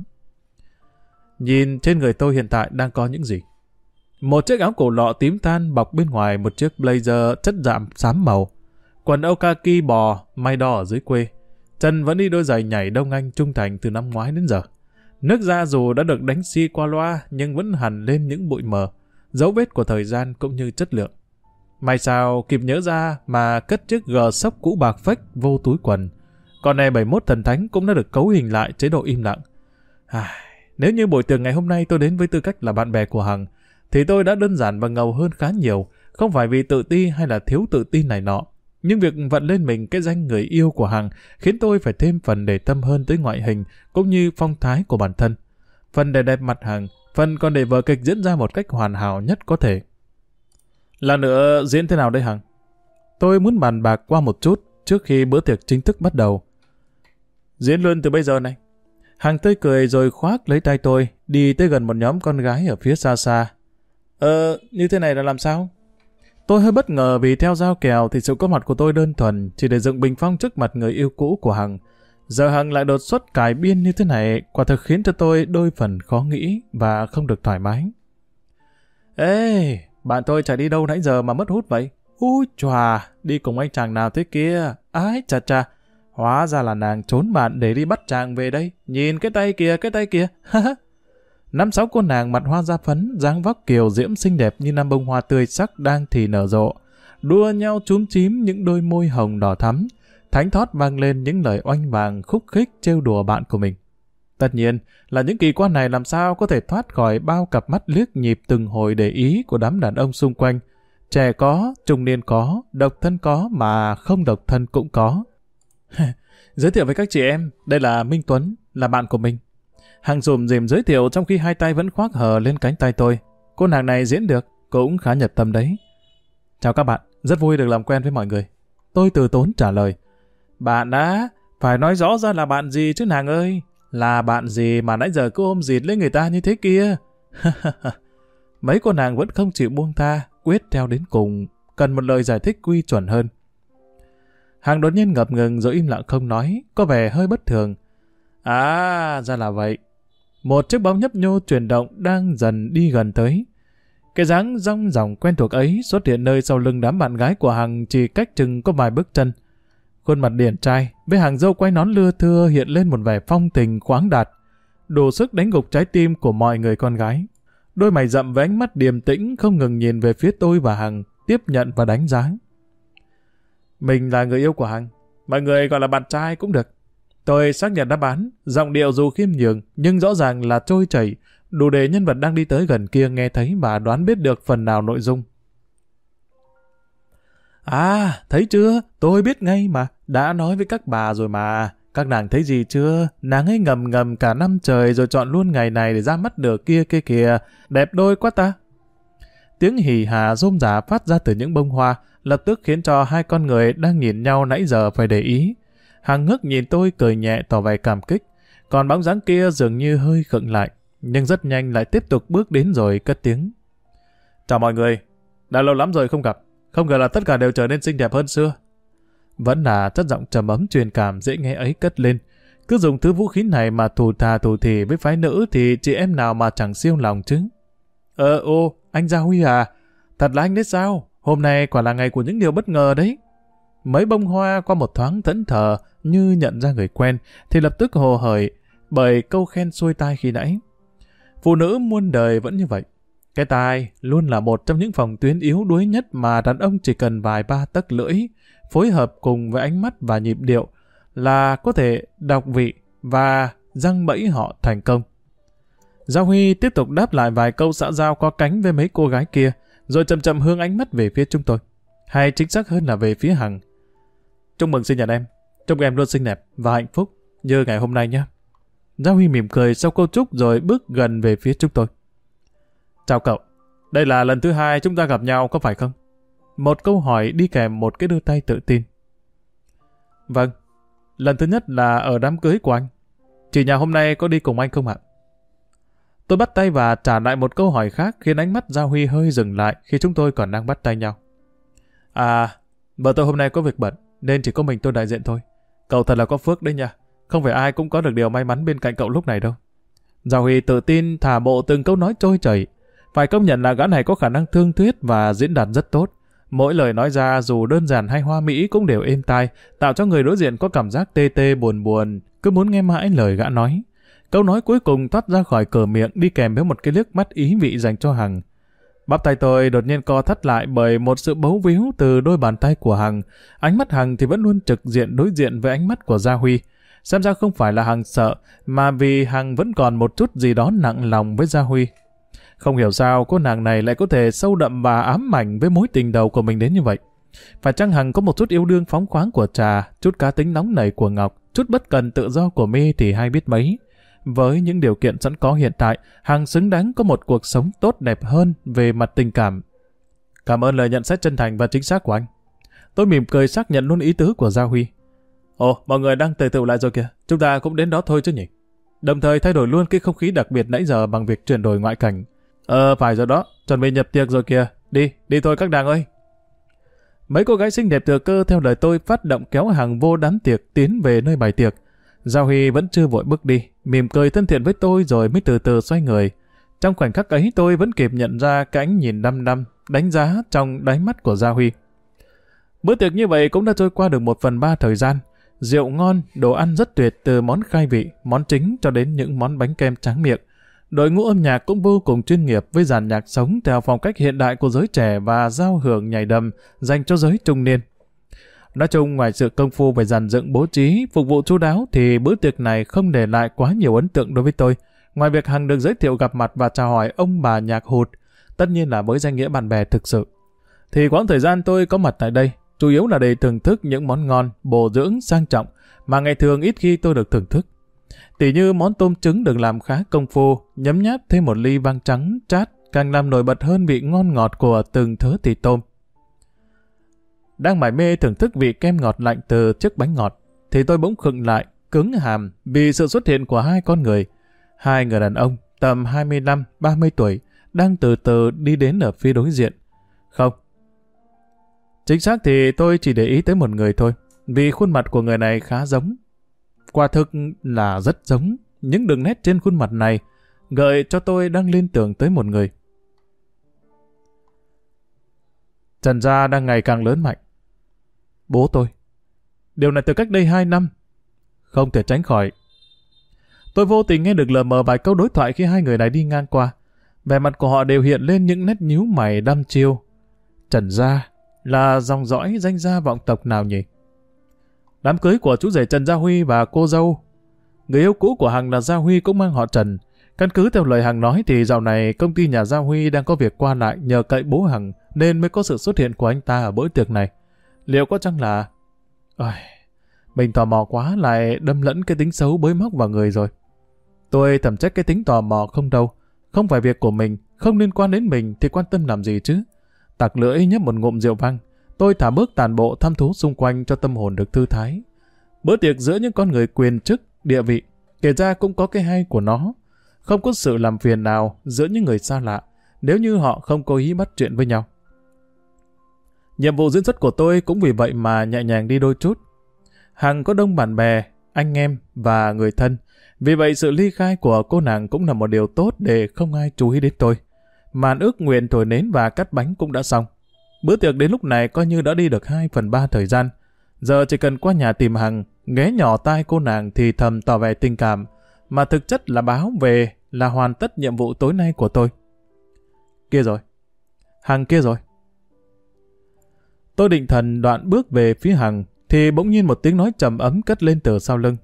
Nhìn trên người tôi hiện tại đang có những gì? Một chiếc áo cổ lọ tím than bọc bên ngoài một chiếc blazer chất đạm xám màu, quần âu kaki bò may đo ở dưới quê, chân vẫn đi đôi giày nhảy Đông Anh trung thành từ năm ngoái đến giờ. Nước da dù đã được đánh xi qua loa nhưng vẫn hằn lên những bụi mờ, dấu vết của thời gian cũng như chất lượng. May sao kịp nhớ ra mà cất chiếc G-Shock cũ bạc phách vô túi quần. Còn này 71 thần thánh cũng đã được cấu hình lại chế độ im lặng. Nếu như buổi tiệc ngày hôm nay tôi đến với tư cách là bạn bè của Hằng, thì tôi đã đơn giản và ngầu hơn khá nhiều, không phải vì tự ti hay là thiếu tự tin này nọ. Nhưng việc vận lên mình cái danh người yêu của Hằng khiến tôi phải thêm phần để tâm hơn tới ngoại hình cũng như phong thái của bản thân. Phần để đẹp mặt Hằng, phần còn để vở kịch diễn ra một cách hoàn hảo nhất có thể. Là nữa diễn thế nào đây Hằng? Tôi muốn bàn bạc qua một chút trước khi bữa tiệc chính thức bắt đầu. Diễn luôn từ bây giờ này. Hằng tươi cười rồi khoác lấy tay tôi, đi tới gần một nhóm con gái ở phía xa xa. Như thế này là làm sao? Tôi hơi bất ngờ vì theo giao kèo thì sự có mặt của tôi đơn thuần chỉ để dựng bình phong trước mặt người yêu cũ của Hằng. Giờ Hằng lại đột xuất cài biên như thế này, quả thực khiến cho tôi đôi phần khó nghĩ và không được thoải mái. Ê, bạn tôi chạy đi đâu nãy giờ mà mất hút vậy? Úi chòa, đi cùng anh chàng nào thế kia? Ái chà chà, hóa ra là nàng trốn bạn để đi bắt chàng về đây. Nhìn cái tay kìa, cái tay kìa. 5-6 cô nàng mặt hoa da phấn, dáng vóc kiều diễm xinh đẹp như năm bông hoa tươi sắc đang thì nở rộ, đua nhau chúm chím những đôi môi hồng đỏ thắm, thánh thót vang lên những lời oanh vàng khúc khích trêu đùa bạn của mình. Tất nhiên là những kỳ quan này làm sao có thể thoát khỏi bao cặp mắt liếc nhịp từng hồi để ý của đám đàn ông xung quanh. Trẻ có, trung niên có, độc thân có mà không độc thân cũng có. Giới thiệu với các chị em, đây là Minh Tuấn, là bạn của mình. Hằng rùm rìm giới thiệu trong khi hai tay vẫn khoác hờ lên cánh tay tôi. Cô nàng này diễn được, cũng khá nhập tâm đấy. Chào các bạn, rất vui được làm quen với mọi người. Tôi từ tốn trả lời. Bạn á, phải nói rõ ra là bạn gì chứ nàng ơi. Là bạn gì mà nãy giờ cứ ôm dịt lấy người ta như thế kia. Mấy cô nàng vẫn không chịu buông tha, quyết theo đến cùng, cần một lời giải thích quy chuẩn hơn. Hằng đột nhiên ngập ngừng rồi im lặng không nói, có vẻ hơi bất thường. À, ra là vậy. Một chiếc bóng nhấp nhô chuyển động đang dần đi gần tới. Cái dáng rong ròng quen thuộc ấy xuất hiện nơi sau lưng đám bạn gái của Hằng chỉ cách chừng có vài bước chân. Khuôn mặt điển trai với hàng râu quay nón lưa thưa hiện lên một vẻ phong tình khoáng đạt, đủ sức đánh gục trái tim của mọi người con gái. Đôi mày rậm với ánh mắt điềm tĩnh không ngừng nhìn về phía tôi và Hằng, tiếp nhận và đánh giá. Mình là người yêu của Hằng, mọi người gọi là bạn trai cũng được. Tôi xác nhận đáp án, giọng điệu dù khiêm nhường nhưng rõ ràng là trôi chảy, đủ để nhân vật đang đi tới gần kia nghe thấy và đoán biết được phần nào nội dung. À, thấy chưa? Tôi biết ngay mà, đã nói với các bà rồi mà. Các nàng thấy gì chưa? Nàng ấy ngầm ngầm cả năm trời rồi chọn luôn ngày này để ra mắt được kia kìa. Đẹp đôi quá ta. Tiếng hì hà rôm rả phát ra từ những bông hoa, lập tức khiến cho hai con người đang nhìn nhau nãy giờ phải để ý. Hằng ngước nhìn tôi cười nhẹ tỏ vẻ cảm kích, còn bóng dáng kia dường như hơi khựng lại, nhưng rất nhanh lại tiếp tục bước đến rồi cất tiếng. Chào mọi người, đã lâu lắm rồi không gặp, không ngờ là tất cả đều trở nên xinh đẹp hơn xưa. Vẫn là chất giọng trầm ấm truyền cảm dễ nghe ấy cất lên. Cứ dùng thứ vũ khí này mà thù thà thù thì với phái nữ thì chị em nào mà chẳng siêu lòng chứ. Anh Gia Huy à, thật là anh đấy sao? Hôm nay quả là ngày của những điều bất ngờ đấy. Mấy bông hoa qua một thoáng thẫn thờ như nhận ra người quen thì lập tức hồ hởi bởi câu khen xuôi tai khi nãy. Phụ nữ muôn đời vẫn như vậy. Cái tai luôn là một trong những phòng tuyến yếu đuối nhất mà đàn ông chỉ cần vài ba tấc lưỡi phối hợp cùng với ánh mắt và nhịp điệu là có thể đọc vị và giăng bẫy họ thành công. Gia Huy tiếp tục đáp lại vài câu xã giao có cánh với mấy cô gái kia, rồi chậm chậm hướng ánh mắt về phía chúng tôi, hay chính xác hơn là về phía Hằng. Chúc mừng sinh nhật em, chúc em luôn xinh đẹp và hạnh phúc như ngày hôm nay nhé. Gia Huy mỉm cười sau câu chúc rồi bước gần về phía chúng tôi. Chào cậu, đây là lần thứ 2 chúng ta gặp nhau có phải không? Một câu hỏi đi kèm một cái đưa tay tự tin. Vâng, lần thứ nhất là ở đám cưới của anh. Chị nhà hôm nay có đi cùng anh không ạ? Tôi bắt tay và trả lại một câu hỏi khác khiến ánh mắt Gia Huy hơi dừng lại khi chúng tôi còn đang bắt tay nhau. À, vợ tôi hôm nay có việc bận nên chỉ có mình tôi đại diện thôi. Cậu thật là có phước đấy nha. Không phải ai cũng có được điều may mắn bên cạnh cậu lúc này đâu. Gia Huy tự tin thả bộ từng câu nói trôi chảy. Phải công nhận là gã này có khả năng thương thuyết và diễn đạt rất tốt. Mỗi lời nói ra dù đơn giản hay hoa mỹ cũng đều êm tai, tạo cho người đối diện có cảm giác tê tê buồn buồn, cứ muốn nghe mãi lời gã nói. Câu nói cuối cùng thoát ra khỏi cửa miệng đi kèm với một cái liếc mắt ý vị dành cho Hằng. Bắp tay tôi đột nhiên co thắt lại bởi một sự bấu víu từ đôi bàn tay của Hằng. Ánh mắt Hằng thì vẫn luôn trực diện đối diện với ánh mắt của Gia Huy. Xem ra không phải là Hằng sợ, mà vì Hằng vẫn còn một chút gì đó nặng lòng với Gia Huy. Không hiểu sao cô nàng này lại có thể sâu đậm và ám ảnh với mối tình đầu của mình đến như vậy. Phải chăng Hằng có một chút yêu đương phóng khoáng của Trà, chút cá tính nóng nảy của Ngọc, chút bất cần tự do của My thì hay biết mấy. Với những điều kiện sẵn có hiện tại, Hằng xứng đáng có một cuộc sống tốt đẹp hơn về mặt tình cảm. Cảm ơn lời nhận xét chân thành và chính xác của anh. Tôi mỉm cười xác nhận luôn ý tứ của Gia Huy. Ồ, mọi người đang tề tựu lại rồi kìa, chúng ta cũng đến đó thôi chứ nhỉ? Đồng thời thay đổi luôn cái không khí đặc biệt nãy giờ bằng việc chuyển đổi ngoại cảnh. Phải rồi đó, chuẩn bị nhập tiệc rồi kìa, đi thôi các nàng ơi. Mấy cô gái xinh đẹp thừa cơ theo lời tôi phát động kéo Hằng vô đám tiệc tiến về nơi bày tiệc. Gia Huy vẫn chưa vội bước đi, mỉm cười thân thiện với tôi rồi mới từ từ xoay người. Trong khoảnh khắc ấy tôi vẫn kịp nhận ra cái ánh nhìn đăm đăm, đánh giá trong đáy mắt của Gia Huy. Bữa tiệc như vậy cũng đã trôi qua được 1/3 thời gian. Rượu ngon, đồ ăn rất tuyệt từ món khai vị, món chính cho đến những món bánh kem tráng miệng. Đội ngũ âm nhạc cũng vô cùng chuyên nghiệp với dàn nhạc sống theo phong cách hiện đại của giới trẻ và giao hưởng nhảy đầm dành cho giới trung niên. Nói chung, ngoài sự công phu về dàn dựng bố trí, phục vụ chu đáo thì bữa tiệc này không để lại quá nhiều ấn tượng đối với tôi. Ngoài việc Hằng được giới thiệu gặp mặt và chào hỏi ông bà nhạc hụt, tất nhiên là với danh nghĩa bạn bè thực sự, thì quãng thời gian tôi có mặt tại đây chủ yếu là để thưởng thức những món ngon, bổ dưỡng, sang trọng mà ngày thường ít khi tôi được thưởng thức. Tỉ như món tôm trứng được làm khá công phu, nhấm nháp thêm một ly vang trắng chát càng làm nổi bật hơn vị ngon ngọt của từng thớ thịt tôm. Đang mải mê thưởng thức vị kem ngọt lạnh từ chiếc bánh ngọt, thì tôi bỗng khựng lại, cứng hàm vì sự xuất hiện của hai con người. Hai người đàn ông tầm 25-30 tuổi đang từ từ đi đến ở phía đối diện. Không, chính xác thì tôi chỉ để ý tới một người thôi, vì khuôn mặt của người này khá giống. Quả thực là rất giống, những đường nét trên khuôn mặt này gợi cho tôi đang liên tưởng tới một người. Trần gia đang ngày càng lớn mạnh. Bố tôi. Điều này từ cách đây 2 năm. Không thể tránh khỏi. Tôi vô tình nghe được lờ mờ vài câu đối thoại khi hai người này đi ngang qua. Vẻ mặt của họ đều hiện lên những nét nhíu mày đăm chiêu. Trần gia là dòng dõi danh gia vọng tộc nào nhỉ? Đám cưới của chú rể Trần Gia Huy và cô dâu, người yêu cũ của Hằng là Gia Huy, cũng mang họ Trần. Căn cứ theo lời Hằng nói thì dạo này công ty nhà Gia Huy đang có việc qua lại nhờ cậy bố Hằng nên mới có sự xuất hiện của anh ta ở bữa tiệc này. Liệu có chăng là... mình tò mò quá lại đâm lẫn cái tính xấu bới móc vào người rồi. Tôi thầm trách cái tính tò mò không đâu. Không phải việc của mình, không liên quan đến mình thì quan tâm làm gì chứ. Tặc lưỡi nhấp một ngụm rượu vang, tôi thả bước tàn bộ thăm thú xung quanh cho tâm hồn được thư thái. Bữa tiệc giữa những con người quyền chức, địa vị, kể ra cũng có cái hay của nó. Không có sự làm phiền nào giữa những người xa lạ, nếu như họ không cố ý bắt chuyện với nhau. Nhiệm vụ diễn xuất của tôi cũng vì vậy mà nhẹ nhàng đi đôi chút. Hằng có đông bạn bè, anh em và người thân. Vì vậy sự ly khai của cô nàng cũng là một điều tốt để không ai chú ý đến tôi. Màn ước nguyện thổi nến và cắt bánh cũng đã xong. Bữa tiệc đến lúc này coi như đã đi được 2/3 thời gian. Giờ chỉ cần qua nhà tìm Hằng, ghé nhỏ tai cô nàng thì thầm tỏ vẻ tình cảm, mà thực chất là báo về là hoàn tất nhiệm vụ tối nay của tôi. Kia rồi. Hằng kia rồi. Tôi định thần đoạn bước về phía Hằng, thì bỗng nhiên một tiếng nói trầm ấm cất lên từ sau lưng.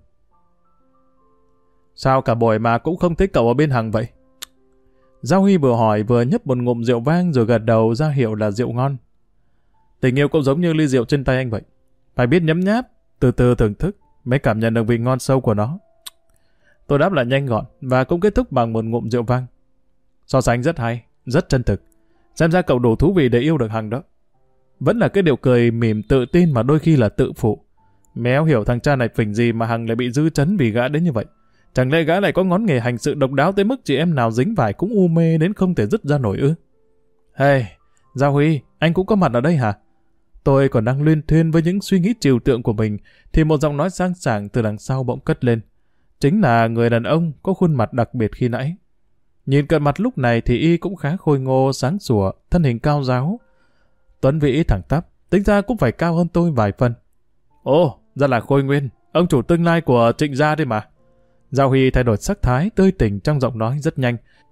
Sao cả buổi mà cũng không thấy cậu ở bên Hằng vậy? Gia Huy vừa hỏi vừa nhấp một ngụm rượu vang rồi gật đầu ra hiệu là rượu ngon. Tình yêu cũng giống như ly rượu trên tay anh vậy. Phải biết nhấm nháp, từ từ thưởng thức, mới cảm nhận được vị ngon sâu của nó. Tôi đáp lại nhanh gọn và cũng kết thúc bằng một ngụm rượu vang. So sánh rất hay, rất chân thực. Xem ra cậu đủ thú vị để yêu được Hằng đó. Vẫn là cái điệu cười mỉm tự tin mà đôi khi là tự phụ. Méo hiểu thằng cha này phỉnh gì mà Hằng lại bị dư chấn vì gã đến như vậy. Chẳng lẽ gã này có ngón nghề hành sự độc đáo tới mức chị em nào dính phải cũng u mê đến không thể dứt ra nổi ư? Hey, Gia Huy, anh cũng có mặt ở đây hả? Tôi còn đang luyên thuyên với những suy nghĩ trừu tượng của mình thì một giọng nói sang sảng từ đằng sau bỗng cất lên. Chính là người đàn ông có khuôn mặt đặc biệt khi nãy. Nhìn cận mặt lúc này thì y cũng khá khôi ngô, sáng sủa, thân hình cao ráo. Tuấn Vĩ thẳng tắp, tính ra cũng phải cao hơn tôi vài phân. Ồ, ra là Khôi Nguyên, ông chủ tương lai của Trịnh gia đây mà. Gia Huy thay đổi sắc thái tươi tỉnh trong giọng nói rất nhanh.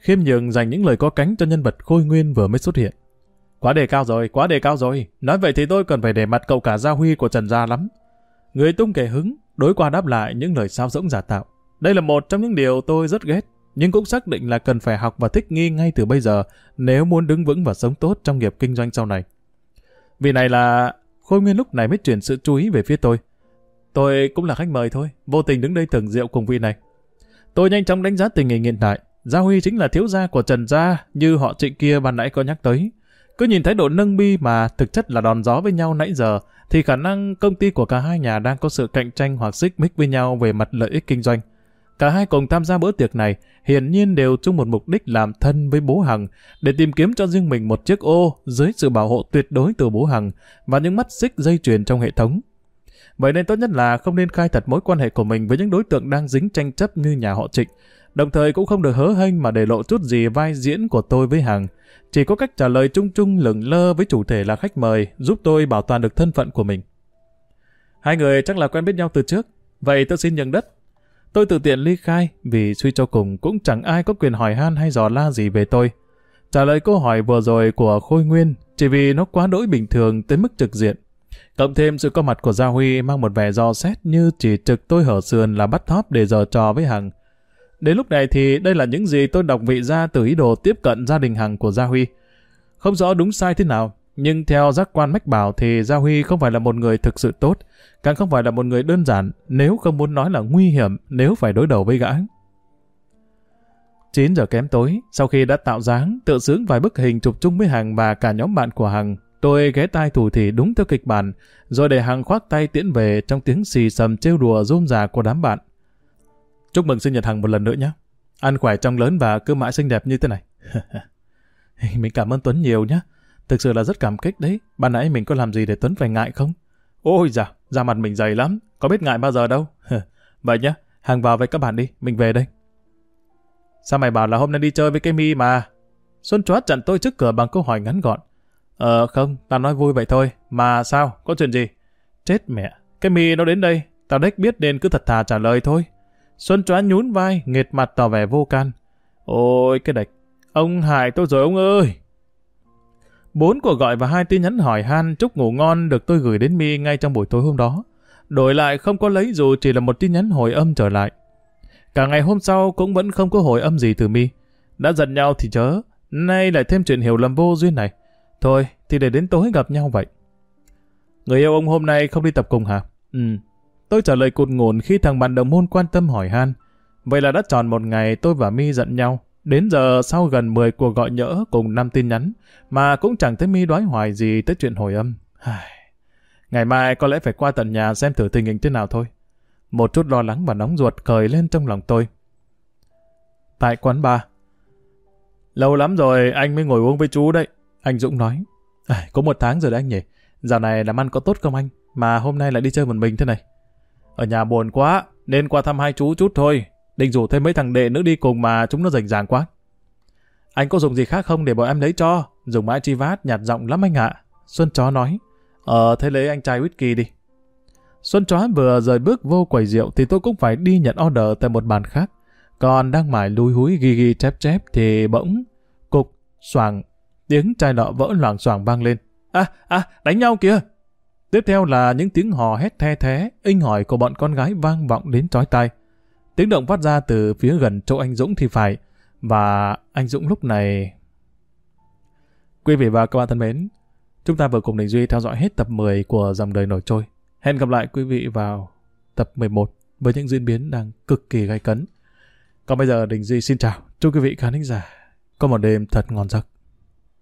khiêm nhường dành những lời có cánh cho nhân vật Khôi Nguyên vừa mới xuất hiện. Quá đề cao rồi, quá đề cao rồi. Nói vậy thì tôi cần phải để mặt cậu cả Gia Huy của Trần Gia lắm. Người tung kể hứng, đối qua đáp lại những lời sáo rỗng giả tạo. Đây là một trong những điều tôi rất ghét, nhưng cũng xác định là cần phải học và thích nghi ngay từ bây giờ nếu muốn đứng vững và sống tốt trong nghiệp kinh doanh sau này. Vì này là Khôi Nguyên lúc này mới chuyển sự chú ý về phía tôi. Tôi cũng là khách mời thôi, vô tình đứng đây thưởng rượu cùng vị này. Tôi nhanh chóng đánh giá tình hình hiện tại. Gia Huy chính là thiếu gia của Trần Gia như họ Trịnh kia ban nãy có nhắc tới. Cứ nhìn thái độ nâng bi mà thực chất là đòn gió với nhau nãy giờ, thì khả năng công ty của cả hai nhà đang có sự cạnh tranh hoặc xích mích với nhau về mặt lợi ích kinh doanh. Cả hai cùng tham gia bữa tiệc này, hiển nhiên đều chung một mục đích làm thân với bố Hằng, để tìm kiếm cho riêng mình một chiếc ô dưới sự bảo hộ tuyệt đối từ bố Hằng và những mắt xích dây chuyền trong hệ thống. Vậy nên tốt nhất là không nên khai thật mối quan hệ của mình với những đối tượng đang dính tranh chấp như nhà họ Trịnh, đồng thời cũng không được hớ hênh mà để lộ chút gì vai diễn của tôi với Hằng. Chỉ có cách trả lời chung chung lửng lơ với chủ thể là khách mời giúp tôi bảo toàn được thân phận của mình. Hai người chắc là quen biết nhau từ trước, vậy tôi xin nhường đất. Tôi tự tiện ly khai vì suy cho cùng cũng chẳng ai có quyền hỏi han hay dò la gì về tôi. Trả lời câu hỏi vừa rồi của Khôi Nguyên chỉ vì nó quá đỗi bình thường tới mức trực diện. Cộng thêm sự có mặt của Gia Huy mang một vẻ dò xét như chỉ trực tôi hở sườn là bắt thóp để giở trò với Hằng. Đến lúc này thì đây là những gì tôi đọc vị ra từ ý đồ tiếp cận gia đình Hằng của Gia Huy. Không rõ đúng sai thế nào, nhưng theo giác quan mách bảo thì Gia Huy không phải là một người thực sự tốt, càng không phải là một người đơn giản, nếu không muốn nói là nguy hiểm nếu phải đối đầu với gã. 9 giờ kém tối, sau khi đã tạo dáng, tự sướng vài bức hình chụp chung với Hằng và cả nhóm bạn của Hằng, tôi ghé tai thủ thỉ đúng theo kịch bản, rồi để Hằng khoác tay tiễn về trong tiếng xì xầm trêu đùa rôm rả của đám bạn. Chúc mừng sinh nhật Hằng một lần nữa nhé. Ăn khỏe trong lớn và cứ mãi xinh đẹp như thế này. Mình cảm ơn Tuấn nhiều nhé. Thực sự là rất cảm kích đấy. Ban nãy mình có làm gì để Tuấn phải ngại không? Ôi dạ, da mặt mình dày lắm. Có biết ngại bao giờ đâu. Vậy nhé, Hằng vào với các bạn đi. Mình về đây. Sao mày bảo là hôm nay đi chơi với cái Mi mà? Xuân Chót chặn tôi trước cửa bằng câu hỏi ngắn gọn. Không, tao nói vui vậy thôi. Mà sao? Có chuyện gì? Chết mẹ. Cái Mi nó đến đây. Tao đếch biết nên cứ thật thà trả lời thôi. Xuân Chóa nhún vai, nghệt mặt tỏ vẻ vô can. Ôi cái đạch, ông hại tôi rồi ông ơi. 4 cuộc gọi và 2 tin nhắn hỏi han chúc ngủ ngon được tôi gửi đến Mi ngay trong buổi tối hôm đó. Đổi lại không có lấy dù chỉ là một tin nhắn hồi âm trở lại. Cả ngày hôm sau cũng vẫn không có hồi âm gì từ Mi. Đã giận nhau thì chớ, nay lại thêm chuyện hiểu lầm vô duyên này. Thôi thì để đến tối gặp nhau vậy. Người yêu ông hôm nay không đi tập cùng hả? Tôi trả lời cụt ngủn khi thằng bạn đồng môn quan tâm hỏi han. Vậy là đã tròn một ngày tôi và Mi giận nhau. Đến giờ sau gần 10 cuộc gọi nhỡ cùng 5 tin nhắn mà cũng chẳng thấy Mi đoái hoài gì tới chuyện hồi âm. Ngày mai có lẽ phải qua tận nhà xem thử tình hình thế nào thôi. Một chút lo lắng và nóng ruột khởi lên trong lòng tôi. Tại quán bar. Lâu lắm rồi anh mới ngồi uống với chú đấy. Anh Dũng nói. Có 1 tháng rồi đấy anh nhỉ. Dạo này làm ăn có tốt không anh? Mà hôm nay lại đi chơi một mình thế này. Ở nhà buồn quá, nên qua thăm hai chú chút thôi. Định rủ thêm mấy thằng đệ nữa đi cùng mà chúng nó rảnh ràng quá. Anh có dùng gì khác không để bọn em lấy cho? Dùng mãi chi vát, nhạt giọng lắm anh ạ. Xuân Chó nói. Thế lấy anh chai whisky đi. Xuân Chó vừa rời bước vô quầy rượu thì tôi cũng phải đi nhận order tại một bàn khác. Còn đang mải lúi húi ghi ghi chép chép thì bỗng cục, xoàng, tiếng chai nọ vỡ loảng xoảng vang lên. Đánh nhau kìa! Tiếp theo là những tiếng hò hét the thé, inh hỏi của bọn con gái vang vọng đến chói tai. Tiếng động phát ra từ phía gần chỗ anh Dũng thì phải, và anh Dũng lúc này... Quý vị và các bạn thân mến, chúng ta vừa cùng Đình Duy theo dõi hết tập 10 của Dòng Đời Nổi Trôi. Hẹn gặp lại quý vị vào tập 11 với những diễn biến đang cực kỳ gay cấn. Còn bây giờ Đình Duy xin chào, chúc quý vị khán thính giả có một đêm thật ngon giấc.